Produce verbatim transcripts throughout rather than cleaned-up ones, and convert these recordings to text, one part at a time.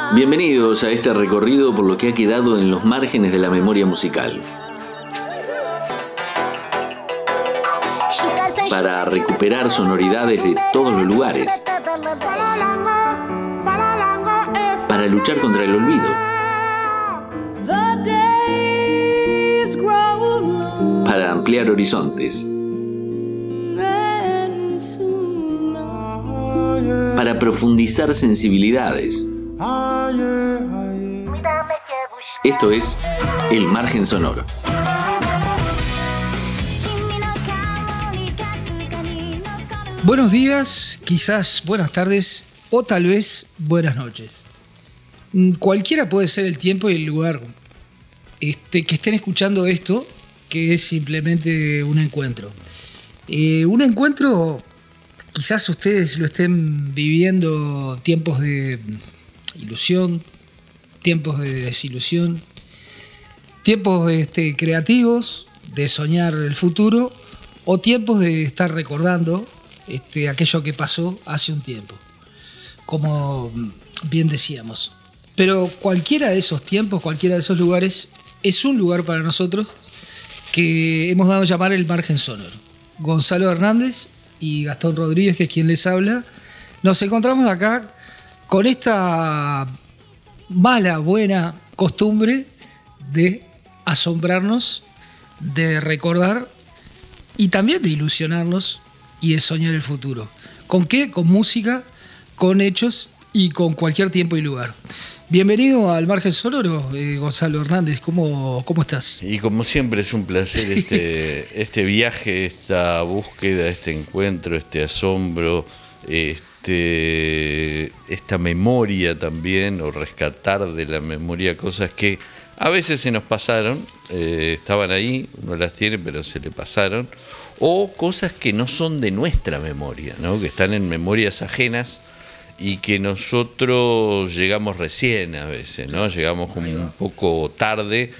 Bienvenidos a este recorrido por lo que ha quedado en los márgenes de la memoria musical. Para recuperar sonoridades de todos los lugares. Para luchar contra el olvido. Para ampliar horizontes. Para profundizar sensibilidades. Esto es El Margen Sonoro. Buenos días, quizás buenas tardes o tal vez buenas noches. Cualquiera puede ser el tiempo y el lugar este, que estén escuchando esto, que es simplemente un encuentro. Eh, un encuentro, quizás ustedes lo estén viviendo tiempos de ilusión, tiempos de desilusión, tiempos este, creativos, de soñar el futuro, o tiempos de estar recordando este, aquello que pasó hace un tiempo, como bien decíamos. Pero cualquiera de esos tiempos, cualquiera de esos lugares, es un lugar para nosotros que hemos dado a llamar el Margen Sonoro. Gonzalo Hernández y Gastón Rodríguez, que es quien les habla, nos encontramos acá con esta mala, buena costumbre de asombrarnos, de recordar y también de ilusionarnos y de soñar el futuro. ¿Con qué? Con música, con hechos y con cualquier tiempo y lugar. Bienvenido al Margen Sonoro, eh, Gonzalo Hernández. ¿Cómo, ¿Cómo estás? Y como siempre es un placer este, este viaje, esta búsqueda, este encuentro, este asombro, este, esta memoria también, o rescatar de la memoria cosas que a veces se nos pasaron, eh, estaban ahí, uno las tiene pero se le pasaron, o cosas que no son de nuestra memoria, ¿no? Que están en memorias ajenas y que nosotros llegamos recién a veces, ¿no? Llegamos como un poco tarde,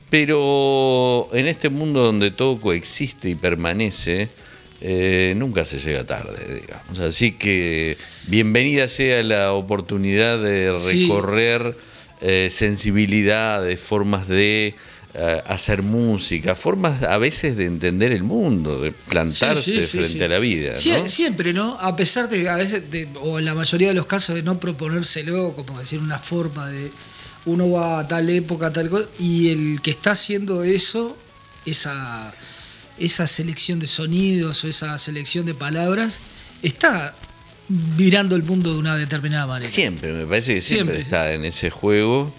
pero en este mundo donde todo coexiste y permanece, eh, nunca se llega tarde, digamos. Así que bienvenida sea la oportunidad de recorrer sí. eh, sensibilidades, formas de eh, hacer música, formas a veces de entender el mundo, de plantarse sí, sí, sí, frente sí. a la vida, ¿no? Sie- siempre, ¿no? A pesar de, a veces, de, o en la mayoría de los casos, de no proponérselo, como decir, una forma de uno va a tal época, tal cosa, y el que está haciendo eso, esa, esa selección de sonidos o esa selección de palabras, está mirando el mundo de una determinada manera. Siempre, me parece que siempre, siempre está en ese juego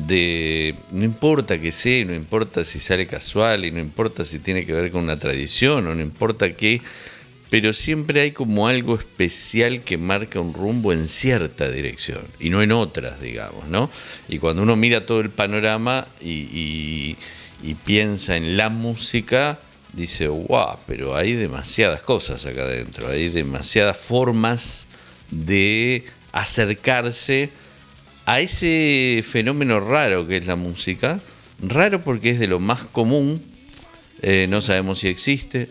de no importa que sea, no importa si sale casual y no importa si tiene que ver con una tradición o no importa qué, pero siempre hay como algo especial que marca un rumbo en cierta dirección y no en otras, digamos, ¿no? Y cuando uno mira todo el panorama y, y, y piensa en la música, dice, wow, pero hay demasiadas cosas acá adentro, hay demasiadas formas de acercarse a ese fenómeno raro que es la música. Raro porque es de lo más común, eh, no sabemos si existe,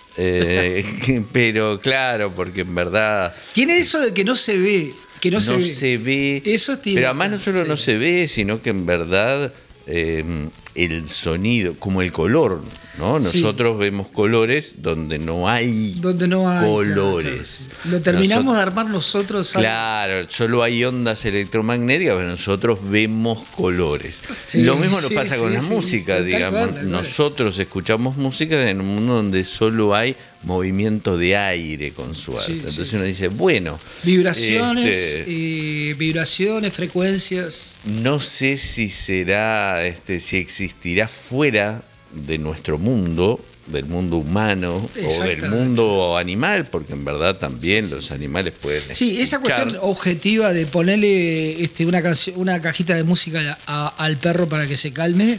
eh, pero claro, porque en verdad tiene eso de que no se ve, que no, no se ve, se ve eso tiene, pero además no solo sí. no se ve, sino que en verdad eh, el sonido, como el color, ¿no? Nosotros sí. vemos colores donde no hay, donde no hay colores. Claro, claro. Lo terminamos nosotros, de armar nosotros. ¿sabes? Claro, solo hay ondas electromagnéticas, pero nosotros vemos colores. Sí, Lo mismo nos sí, pasa sí, con la sí, música, sí, digamos. Cual, nosotros cual. escuchamos música en un mundo donde solo hay movimiento de aire con su arte. Sí, Entonces sí. uno dice, bueno... Vibraciones, este, eh, vibraciones, frecuencias... No sé si será, este, si existirá fuera de nuestro mundo, del mundo humano o del mundo animal, porque en verdad también sí, sí, los sí. animales pueden Sí, escuchar. Esa cuestión objetiva de ponerle este, una, canción, una cajita de música a, al perro para que se calme,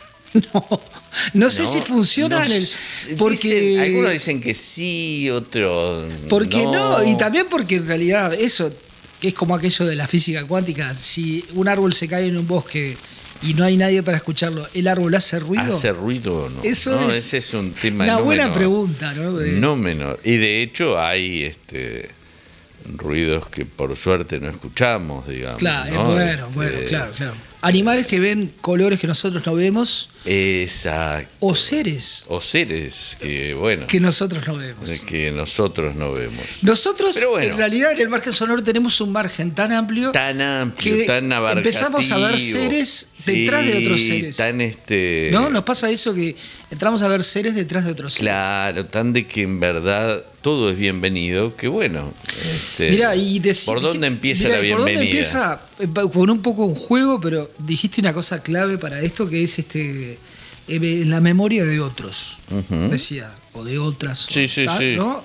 no, no sé no, si funciona no, en el... Porque dicen, algunos dicen que sí, otros porque no. no, y también porque en realidad eso, que es como aquello de la física cuántica, si un árbol se cae en un bosque y no hay nadie para escucharlo, ¿el árbol hace ruido? ¿Hace ruido o no? Eso no, es ese es un tema una no buena menor, pregunta, ¿no? De... No menor. Y de hecho hay este ruidos que por suerte no escuchamos, digamos. Claro, ¿no? bueno, este, bueno, claro, claro. Animales que ven colores que nosotros no vemos. Exacto. O seres. O seres que, bueno. Que nosotros no vemos. Que nosotros no vemos. Nosotros, bueno, en realidad, en el margen sonoro tenemos un margen tan amplio. Tan amplio, que tan abarcativo. Empezamos a ver seres detrás sí, de otros seres. Tan este. ¿No? Nos pasa eso que entramos a ver seres detrás de otros seres. Claro, tan de que en verdad todo es bienvenido, que bueno. Este, Mirá, y dec- ¿por dónde empieza mirá, la ¿por bienvenida? dónde empieza? Con un poco un juego, pero dijiste una cosa clave para esto que es este en la memoria de otros, uh-huh. decía, o de otras. Sí, sí, tal, sí. ¿no?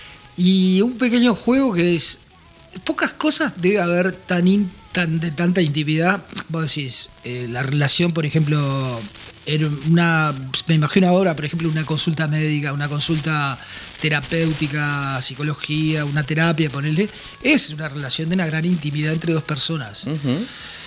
Y un pequeño juego que es. Pocas cosas debe haber tan, in, tan de tanta intimidad. Vos decís, eh, la relación, por ejemplo, en una, me imagino ahora, por ejemplo, una consulta médica, una consulta terapéutica, psicología, una terapia, ponerle, es una relación de una gran intimidad entre dos personas. Uh-huh.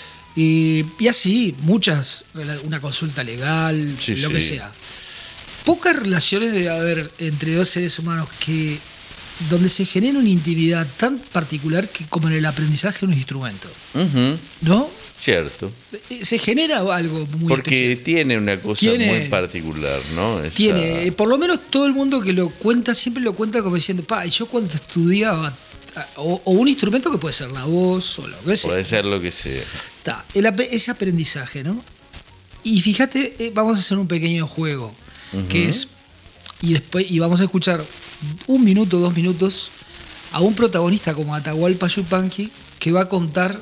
Y, y así, muchas, una consulta legal, sí, lo sí. que sea. Pocas relaciones debe haber entre dos seres humanos que donde se genera una intimidad tan particular que como en el aprendizaje de un instrumento. Uh-huh. ¿No? Cierto. Se genera algo muy Porque especial. tiene una cosa tiene, muy particular, ¿no? Esa... Tiene, por lo menos todo el mundo que lo cuenta siempre lo cuenta como diciendo, pa, yo cuando estudiaba, o, o un instrumento que puede ser la voz o lo que sea. Puede ser lo que sea. Está, el, ese aprendizaje, ¿no? Y fíjate, eh, vamos a hacer un pequeño juego, uh-huh. que es, y después, y vamos a escuchar un minuto, dos minutos, a un protagonista como Atahualpa Yupanqui, que va a contar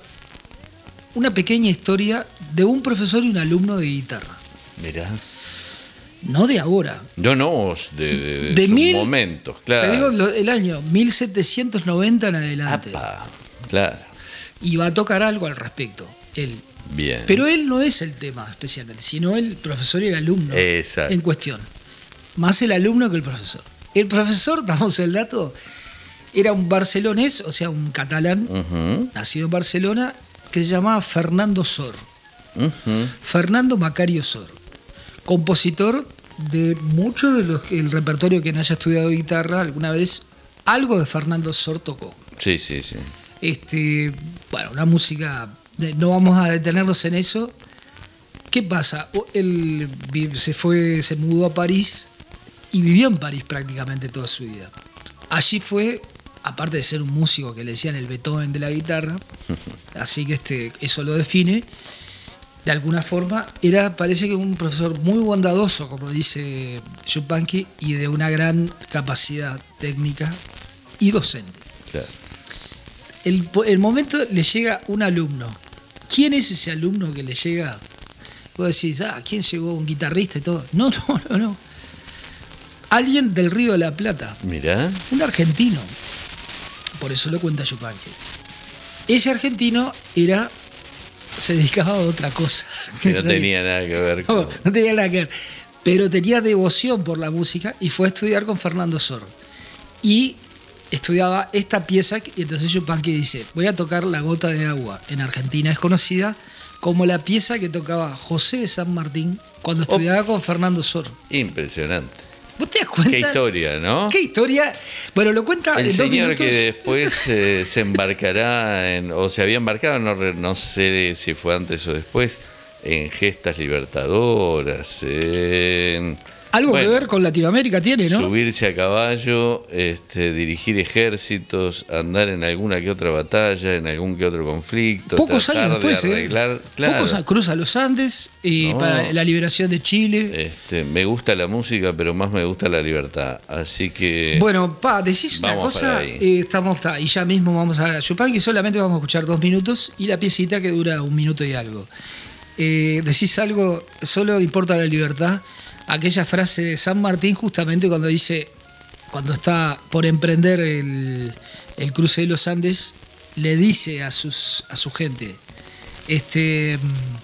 una pequeña historia de un profesor y un alumno de guitarra. Mirá. No de ahora. No, no, de, de, de, de sus mil, momentos, claro. Te digo el año mil setecientos noventa en adelante. Apa, claro. Y va a tocar algo al respecto, él. Bien. Pero él no es el tema especialmente, sino el profesor y el alumno. Exacto. En cuestión. Más el alumno que el profesor. El profesor, damos el dato, era un barcelonés, o sea, un catalán, uh-huh. nacido en Barcelona, que se llamaba Fernando Sor. Uh-huh. Fernando Macario Sor. Compositor de mucho de los, el repertorio que haya estudiado guitarra, alguna vez algo de Fernando Sor tocó. Sí, sí, sí. Este, bueno, una música, no vamos a detenernos en eso. ¿Qué pasa? Él se fue, se mudó a París y vivió en París prácticamente toda su vida. Allí fue, aparte de ser un músico que le decían el Beethoven de la guitarra, así que este, eso lo define, de alguna forma, era, parece que un profesor muy bondadoso, como dice Yupanqui, y de una gran capacidad técnica y docente. Claro. El, el momento le llega un alumno. ¿Quién es ese alumno que le llega? Vos decís, ah, ¿quién llegó? ¿Un guitarrista y todo? No, no, no, no. Alguien del Río de la Plata. Mirá. Un argentino. Por eso lo cuenta Yupanqui. Ese argentino era, se dedicaba a otra cosa. Que no tenía nada que ver con... No, no tenía nada que ver. Pero tenía devoción por la música y fue a estudiar con Fernando Sor. Y estudiaba esta pieza, y entonces Yupanqui dice, voy a tocar La Gota de Agua. En Argentina es conocida como la pieza que tocaba José de San Martín cuando estudiaba Ops. con Fernando Sor. Impresionante. ¿Vos te das cuenta? Qué historia, ¿no? Qué historia. Bueno, lo cuenta el en dos señor minutos. Que después eh, se embarcará, en, o se había embarcado, no, no sé si fue antes o después, en gestas libertadoras, en... Algo bueno, que ver con Latinoamérica tiene, ¿no? Subirse a caballo, este, dirigir ejércitos, andar en alguna que otra batalla, en algún que otro conflicto. Pocos años de después, arreglar, ¿eh? claro. Pocos años, cruza los Andes y no. para la liberación de Chile. Este, me gusta la música, pero más me gusta la libertad. Así que. Bueno, pa, decís una cosa, eh, estamos, ta, y ya mismo vamos a Yupanqui, solamente vamos a escuchar dos minutos y la piecita que dura un minuto y algo. Eh, decís algo, solo importa la libertad. Aquella frase de San Martín justamente cuando dice, cuando está por emprender el, el cruce de los Andes, le dice a sus a su gente, este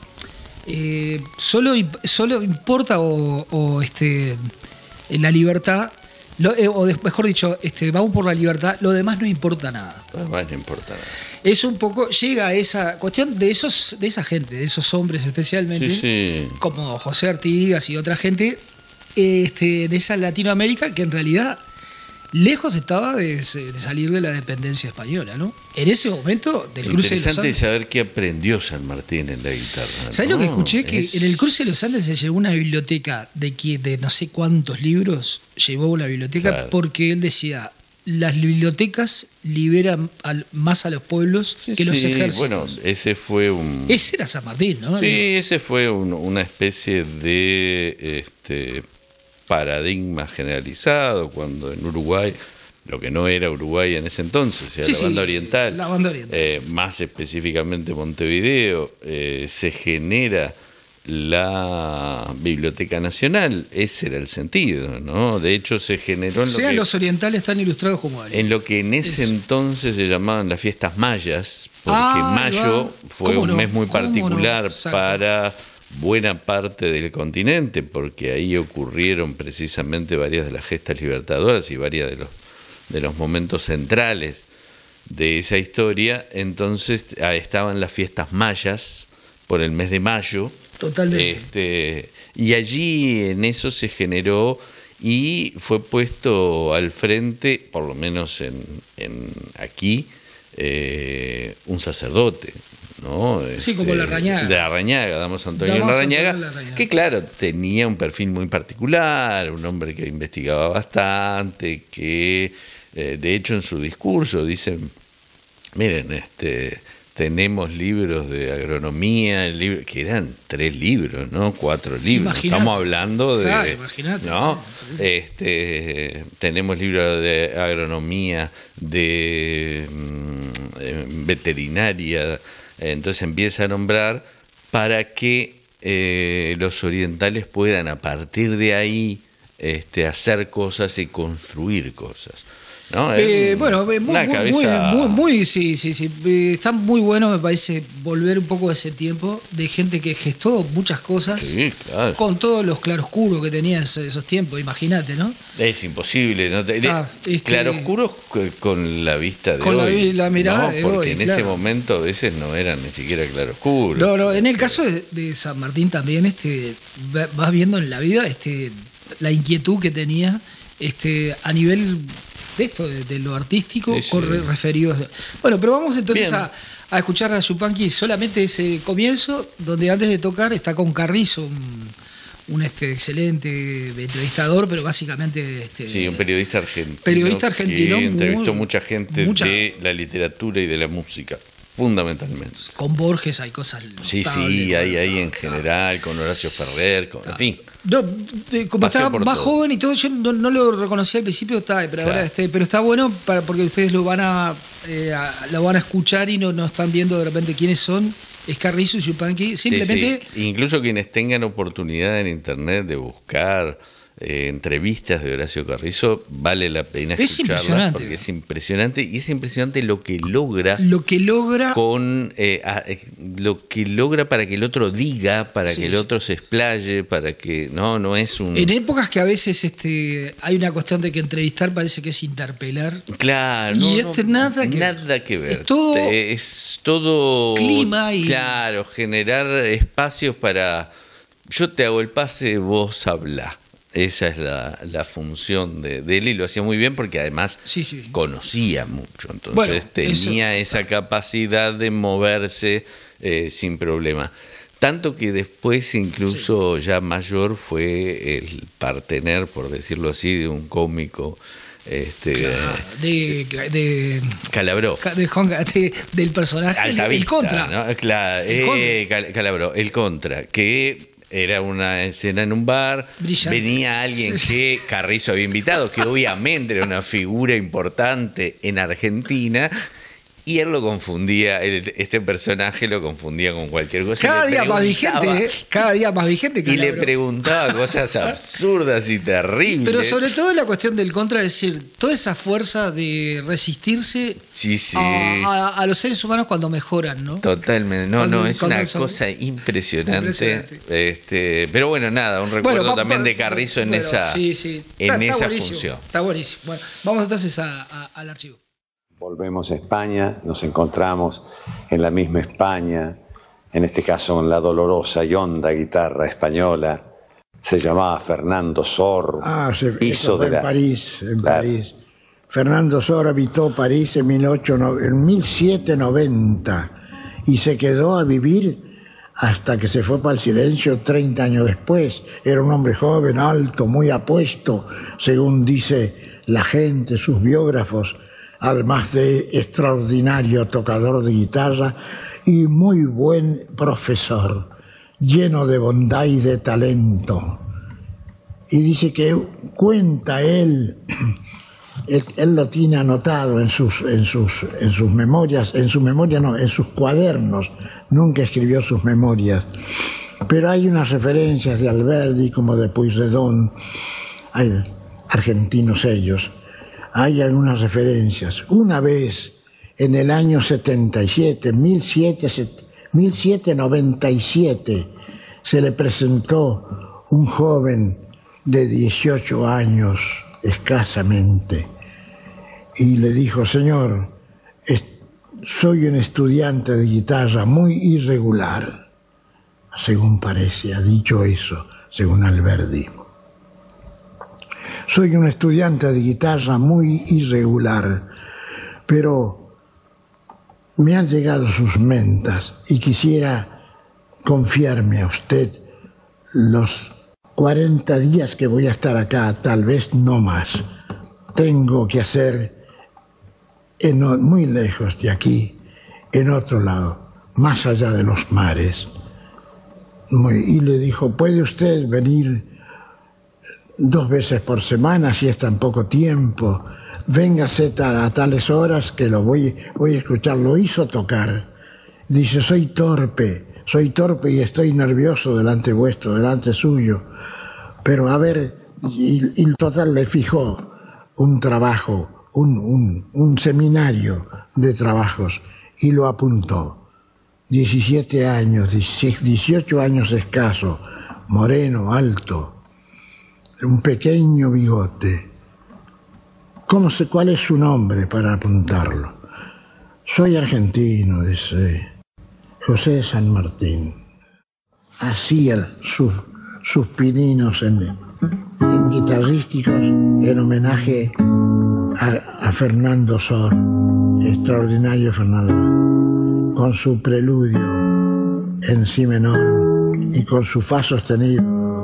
eh, solo, solo importa o, o este la libertad, lo, eh, o mejor dicho, este, vamos por la libertad, lo demás no importa nada. Lo demás no importa nada. Es un poco, llega a esa cuestión de esos, de esa gente, de esos hombres especialmente, sí, sí. como José Artigas y otra gente, este, de esa Latinoamérica que en realidad lejos estaba de, de salir de la dependencia española, ¿no? En ese momento del cruce de los Interesante Andes. saber qué aprendió San Martín en la guitarra. ¿Sabes no, lo que escuché? Que es... en el cruce de los Andes se llevó una biblioteca de, que, de no sé cuántos libros, llevó una biblioteca claro. porque él decía, las bibliotecas liberan al, más a los pueblos sí, que los sí, ejércitos. Bueno, ese fue un... Ese era San Martín, ¿no? Sí, ese fue un, una especie de este, paradigma generalizado cuando en Uruguay, lo que no era Uruguay en ese entonces, era sí, la, banda sí, oriental, la banda oriental, eh, más específicamente Montevideo, eh, se genera la Biblioteca Nacional, ese era el sentido, ¿no? De hecho se generó en Sean lo que, los orientales tan ilustrados como alguien. En lo que en ese Eso. entonces se llamaban las fiestas mayas, porque ah, mayo va. fue un no? mes muy particular no? para buena parte del continente, porque ahí ocurrieron precisamente varias de las gestas libertadoras y varias de los, de los momentos centrales de esa historia. Entonces ahí estaban las fiestas mayas por el mes de mayo. Totalmente. Este, y allí en eso se generó y fue puesto al frente, por lo menos en, en aquí, eh, un sacerdote, ¿no? Sí, este, como Larrañaga. De Larrañaga, Damos Antonio Damos Larrañaga, Antonio Larrañaga, que claro, tenía un perfil muy particular, un hombre que investigaba bastante, que eh, de hecho en su discurso dice, miren, este... tenemos libros de agronomía, libro, que eran tres libros, ¿no? Cuatro libros. Imaginate. Estamos hablando de... Claro, imagínate. ¿no? Sí, sí. Este, tenemos libros de agronomía, de mm, veterinaria. Entonces empieza a nombrar para que eh, los orientales puedan a partir de ahí este, hacer cosas y construir cosas. ¿No? Eh, bueno, muy, muy, cabeza... muy, muy, muy, sí, sí, sí. Está muy bueno, me parece, volver un poco a ese tiempo de gente que gestó muchas cosas sí, claro. con todos los claroscuros que tenían esos, esos tiempos, imagínate, ¿no? Es imposible, ¿no? Ah, este, claroscuros con la vista de con hoy. Con la, la mirada ¿no? de Porque hoy, en claro. ese momento a veces no eran ni siquiera claroscuros. No, no, en el caso de, de San Martín también, este, vas viendo en la vida este, la inquietud que tenía este, a nivel... de esto, de, de lo artístico, sí, sí. Con referido a... Bueno, pero vamos entonces a, a escuchar a Yupanqui solamente ese comienzo, donde antes de tocar está con Carrizo, un, un este excelente entrevistador, pero básicamente... Este, sí, un periodista argentino. Periodista argentino. Que entrevistó muy, mucha gente mucha, de la literatura y de la música, fundamentalmente. Con Borges hay cosas... Sí, sí, hay ahí en general, con Horacio Ferrer, con, en fin... No, de, como Pasé estaba más todo. joven y todo, yo no, no lo reconocí al principio, está, pero claro. ahora este, pero está bueno para, porque ustedes lo van a, eh, a lo van a escuchar y no, no están viendo de repente quiénes son. Es Carrizo y Yupanqui. Simplemente. Sí, sí. Incluso quienes tengan oportunidad en internet de buscar eh, entrevistas de Horacio Carrizo, vale la pena es escucharlas porque es impresionante y es impresionante lo que logra lo que logra con eh, a, lo que logra para que el otro diga, para sí, que el otro se explaye, para que no no es un en épocas que a veces este hay una cuestión de que entrevistar parece que es interpelar, claro, y no, este no, nada que nada que ver, es todo es todo clima y claro, generar espacios para yo te hago el pase, vos hablá. Esa es la, la función de, de él y lo hacía muy bien porque además sí, sí. conocía mucho, entonces bueno, tenía eso, esa capacidad de moverse eh, sin problema. Tanto que después incluso sí. ya mayor fue el partener, por decirlo así, de un cómico este claro, de, de Calabró de, de, del personaje Altavista, el, el contra, ¿no? Claro, el eh, contra. Calabró, el contra, que era una escena en un bar, brillante. Venía alguien sí, que Carrizo había invitado, que obviamente era una figura importante en Argentina, y él lo confundía, él, este personaje lo confundía con cualquier cosa. Cada día más vigente, ¿eh? Cada día más vigente. Y le preguntaba cosas absurdas y terribles. Pero sobre todo la cuestión del contra, es decir, toda esa fuerza de resistirse sí, sí. A, a, a los seres humanos cuando mejoran, ¿no? Totalmente, no, cuando, no, es una son... cosa impresionante. impresionante. Este, pero bueno, nada, un recuerdo bueno, va, también va, de Carrizo en bueno, esa, sí, sí. En está, esa está función. Está buenísimo. Bueno, vamos entonces a, a, al archivo. Volvemos a España, nos encontramos en la misma España, en este caso en la dolorosa y honda guitarra española. Se llamaba Fernando Sor. Ah, sí, hizo de la, en París, en claro, París. Fernando Sor habitó París en mil setecientos noventa y se quedó a vivir hasta que se fue para el silencio treinta años después. Era un hombre joven, alto, muy apuesto, según dice la gente, sus biógrafos, además de extraordinario tocador de guitarra y muy buen profesor, lleno de bondad y de talento. Y dice que cuenta él, él, él lo tiene anotado en sus, en sus, en sus memorias, en su memoria no, en sus cuadernos, nunca escribió sus memorias, pero hay unas referencias de Alberdi como de Pueyrredón, hay argentinos ellos, hay algunas referencias. Una vez, en el año setenta y siete, mil setecientos noventa y siete, se le presentó un joven de dieciocho años escasamente y le dijo: señor, soy un estudiante de guitarra muy irregular. Según parece, ha dicho eso, según Alberdi. Soy un estudiante de guitarra muy irregular, pero me han llegado sus mentas y quisiera confiarme a usted los cuarenta días que voy a estar acá, tal vez no más. Tengo que hacer en, muy lejos de aquí, en otro lado, más allá de los mares. Muy, y le dijo: ¿puede usted venir dos veces por semana si es tan poco tiempo? Véngase a tales horas que lo voy, voy a escuchar. Lo hizo tocar. Dice: soy torpe, soy torpe y estoy nervioso delante vuestro, delante suyo. Pero a ver, y, y total le fijó un trabajo, un, un, un seminario de trabajos y lo apuntó. diecisiete años, dieciocho años escaso, moreno, alto, un pequeño bigote. ¿Cómo sé cuál es su nombre para apuntarlo? Soy argentino, dice, José San Martín. Hacía sus, sus pininos en, en guitarrísticos en homenaje a, a Fernando Sor, extraordinario Fernando, con su preludio en si menor y con su fa sostenido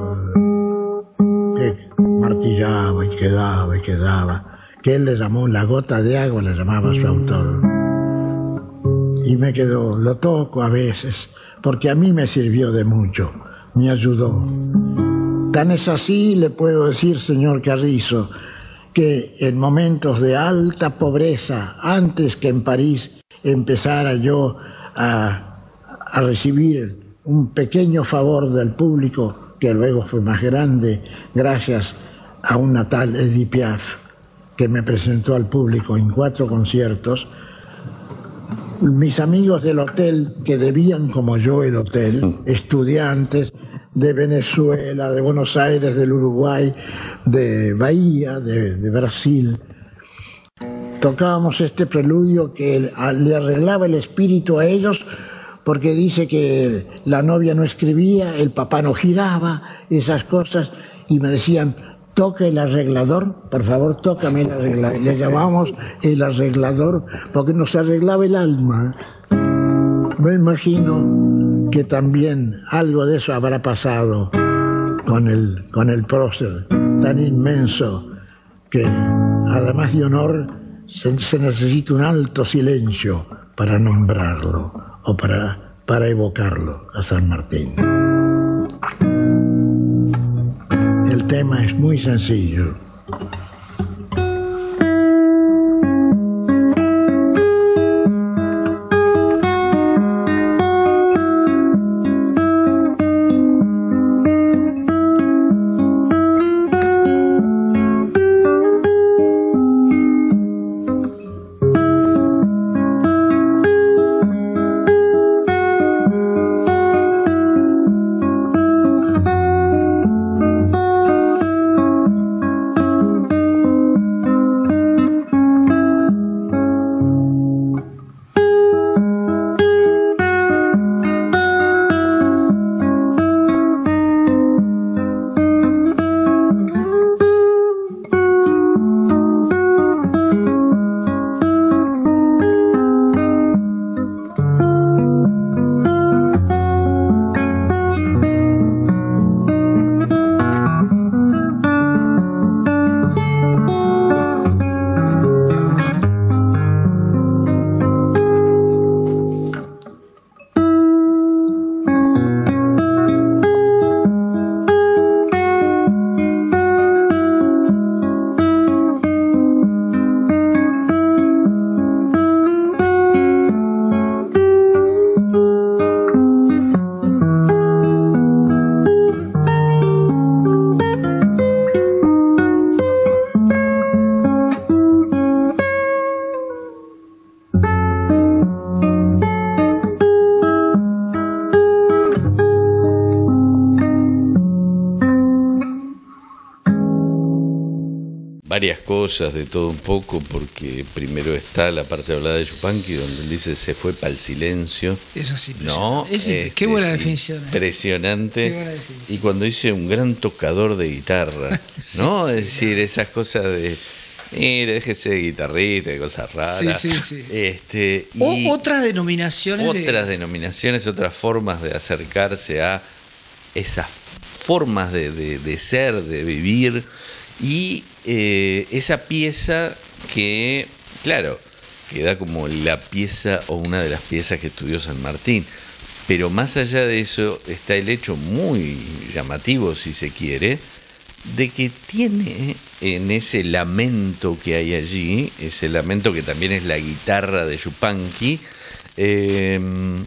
que martillaba y quedaba y quedaba, que él le llamó la gota de agua, le llamaba a su autor. Y me quedó, lo toco a veces, porque a mí me sirvió de mucho, me ayudó. Tan es así, le puedo decir, señor Carrizo, que en momentos de alta pobreza, antes que en París empezara yo a, a recibir un pequeño favor del público, que luego fue más grande, gracias a una tal Edith Piaf, que me presentó al público en cuatro conciertos. Mis amigos del hotel, que debían como yo el hotel, estudiantes de Venezuela, de Buenos Aires, del Uruguay, de Bahía, de, de Brasil, tocábamos este preludio que le arreglaba el espíritu a ellos, porque dice que la novia no escribía, el papá no giraba, esas cosas, y me decían: toca el arreglador, por favor, tócame el arreglador. Le llamamos el arreglador porque nos arreglaba el alma. Me imagino que también algo de eso habrá pasado con el, con el prócer tan inmenso que, además de honor, se, se necesita un alto silencio para nombrarlo o para, para evocarlo a San Martín. El tema es muy sencillo. varias cosas, de todo un poco, porque primero está la parte hablada de Yupanqui, donde él dice se fue para el silencio. Eso sí, no, es, este, qué buena es definición. Impresionante. Qué buena definición. Y cuando dice un gran tocador de guitarra, sí, ¿no? Sí, es decir, no. esas cosas de, mire, déjese de guitarrita, de cosas raras. Sí, sí, sí. Este, o y otras denominaciones. Otras de... denominaciones, otras formas de acercarse a esas formas de, de, de ser, de vivir. Y eh, esa pieza que, claro, queda como la pieza o una de las piezas que estudió San Martín. Pero más allá de eso está el hecho muy llamativo, si se quiere, de que tiene en ese lamento que hay allí, ese lamento que también es la guitarra de Yupanqui, eh,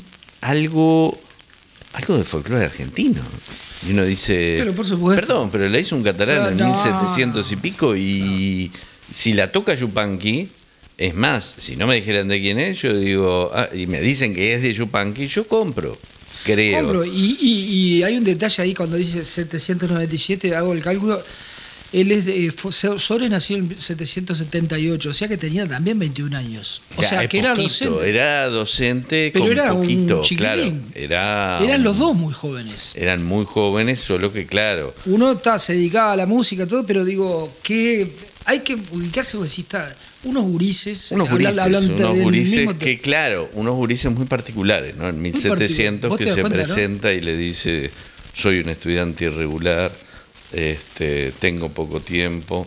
algo, algo de folclore argentino. Y uno dice, pero por supuesto. Perdón, pero la hizo un catalán en no. mil setecientos y pico y no. Si la toca Yupanqui, es más, si no me dijeran de quién es, yo digo, ah, y me dicen que es de Yupanqui, yo compro, creo. Compro, y, y, y hay un detalle ahí cuando dice setecientos noventa y siete, hago el cálculo, él es de, Sores nació en setecientos setenta y ocho, o sea que tenía también veintiún años. O ya, sea que poquito, era docente. Era docente pero con era poquito, un chiquilín. Claro. Era Eran un, los dos muy jóvenes. Eran muy jóvenes, solo que claro. Uno está, se dedicaba a la música, todo, pero digo, que hay que ubicarse, pues, si está, unos gurises. Unos gurises, hablan, hablan unos gurises mismo que, claro, unos gurises muy particulares, ¿no? En mil setecientos que se cuenta, presenta, ¿no? Y le dice, soy un estudiante irregular, este, tengo poco tiempo,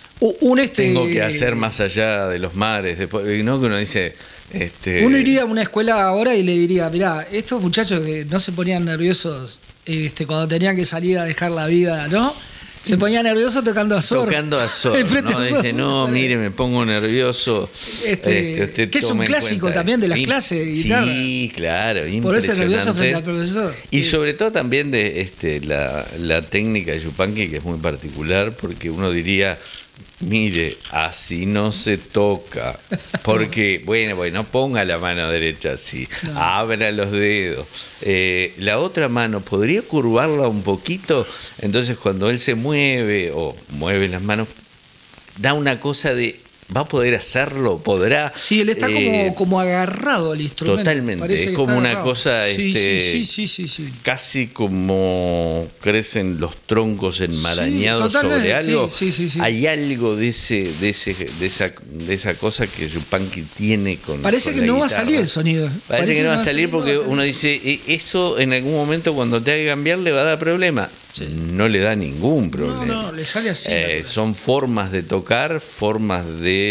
un este, tengo que hacer más allá de los mares, después, ¿no? Que uno dice... Este... Uno iría a una escuela ahora y le diría, mirá, estos muchachos que no se ponían nerviosos este, cuando tenían que salir a dejar la vida, ¿no? Se ponía nervioso tocando a Sor. Tocando a Sor, ¿no? Dice, no, mire, me pongo nervioso. Este, este, que es un clásico también de las clases de guitarra. Sí, claro, impresionante. Por eso nervioso frente al profesor. Y sobre todo también de este, la, la técnica de Yupanqui, que es muy particular, porque uno diría, mire, así no se toca. Porque, bueno, bueno, ponga la mano derecha así, no. Abra los dedos. Eh, la otra mano, ¿podría curvarla un poquito? Entonces, cuando él se mueve o mueve las manos, da una cosa de, ¿va a poder hacerlo? ¿Podrá? Sí, él está eh, como, como agarrado al instrumento. Totalmente, Parece es como una agarrado. cosa sí, este, sí, sí, sí, sí, sí. casi como crecen los troncos enmarañados sí, sobre algo. Sí, sí, sí, sí. Hay algo de ese, de ese, de esa, de esa cosa que Yupanqui tiene con Parece con que la no guitarra. va a salir el sonido. Parece, Parece que no va a salir no porque va a uno dice, eso en algún momento cuando te haga cambiar le va a dar problema. Sí. No le da ningún problema. No, no, le sale así. Eh, son formas de tocar, formas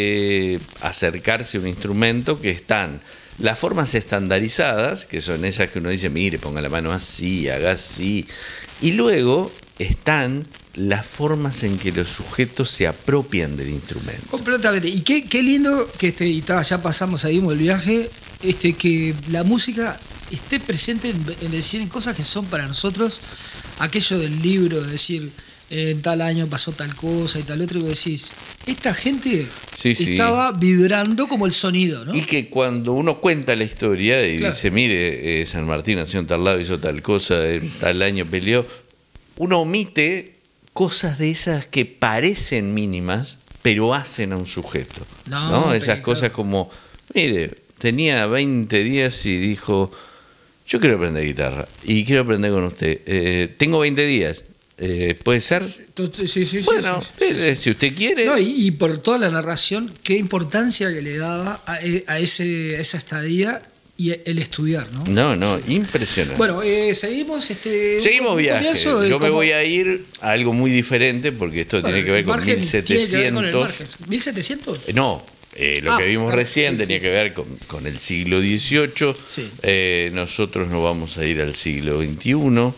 de acercarse a un instrumento que están. Las formas estandarizadas, que son esas que uno dice, mire, ponga la mano así, haga así. Y luego están las formas en que los sujetos se apropian del instrumento. Completamente. Y qué, qué lindo que este, y ta, ya pasamos ahí el viaje, este, que la música esté presente en, en decir en cosas que son para nosotros aquello del libro, de decir, eh, en tal año pasó tal cosa y tal otro, y vos decís, esta gente sí, sí. estaba vibrando como el sonido, ¿no? Y que cuando uno cuenta la historia y claro. dice, mire, eh, San Martín nació en tal lado, hizo tal cosa, en tal año peleó, uno omite cosas de esas que parecen mínimas, pero hacen a un sujeto. No, ¿no? Esas pero, cosas claro. como, mire, tenía veinte días y dijo, yo quiero aprender guitarra y quiero aprender con usted. Eh, tengo veinte días. Eh, ¿Puede ser? Sí, sí, sí. Bueno, sí, sí, eh, sí. si usted quiere. No, y, y por toda la narración, qué importancia que le daba a, a, ese, a esa estadía y el estudiar, ¿no? No, no, sí. Impresionante. Bueno, eh, seguimos este. Seguimos viaje. Yo me como... voy a ir a algo muy diferente porque esto bueno, tiene que ver con mil setecientos. ¿mil setecientos? No. Eh, lo ah, que vimos claro, recién sí, tenía sí. que ver con, con el siglo dieciocho. Sí. Eh, nosotros nos vamos a ir al siglo veintiuno.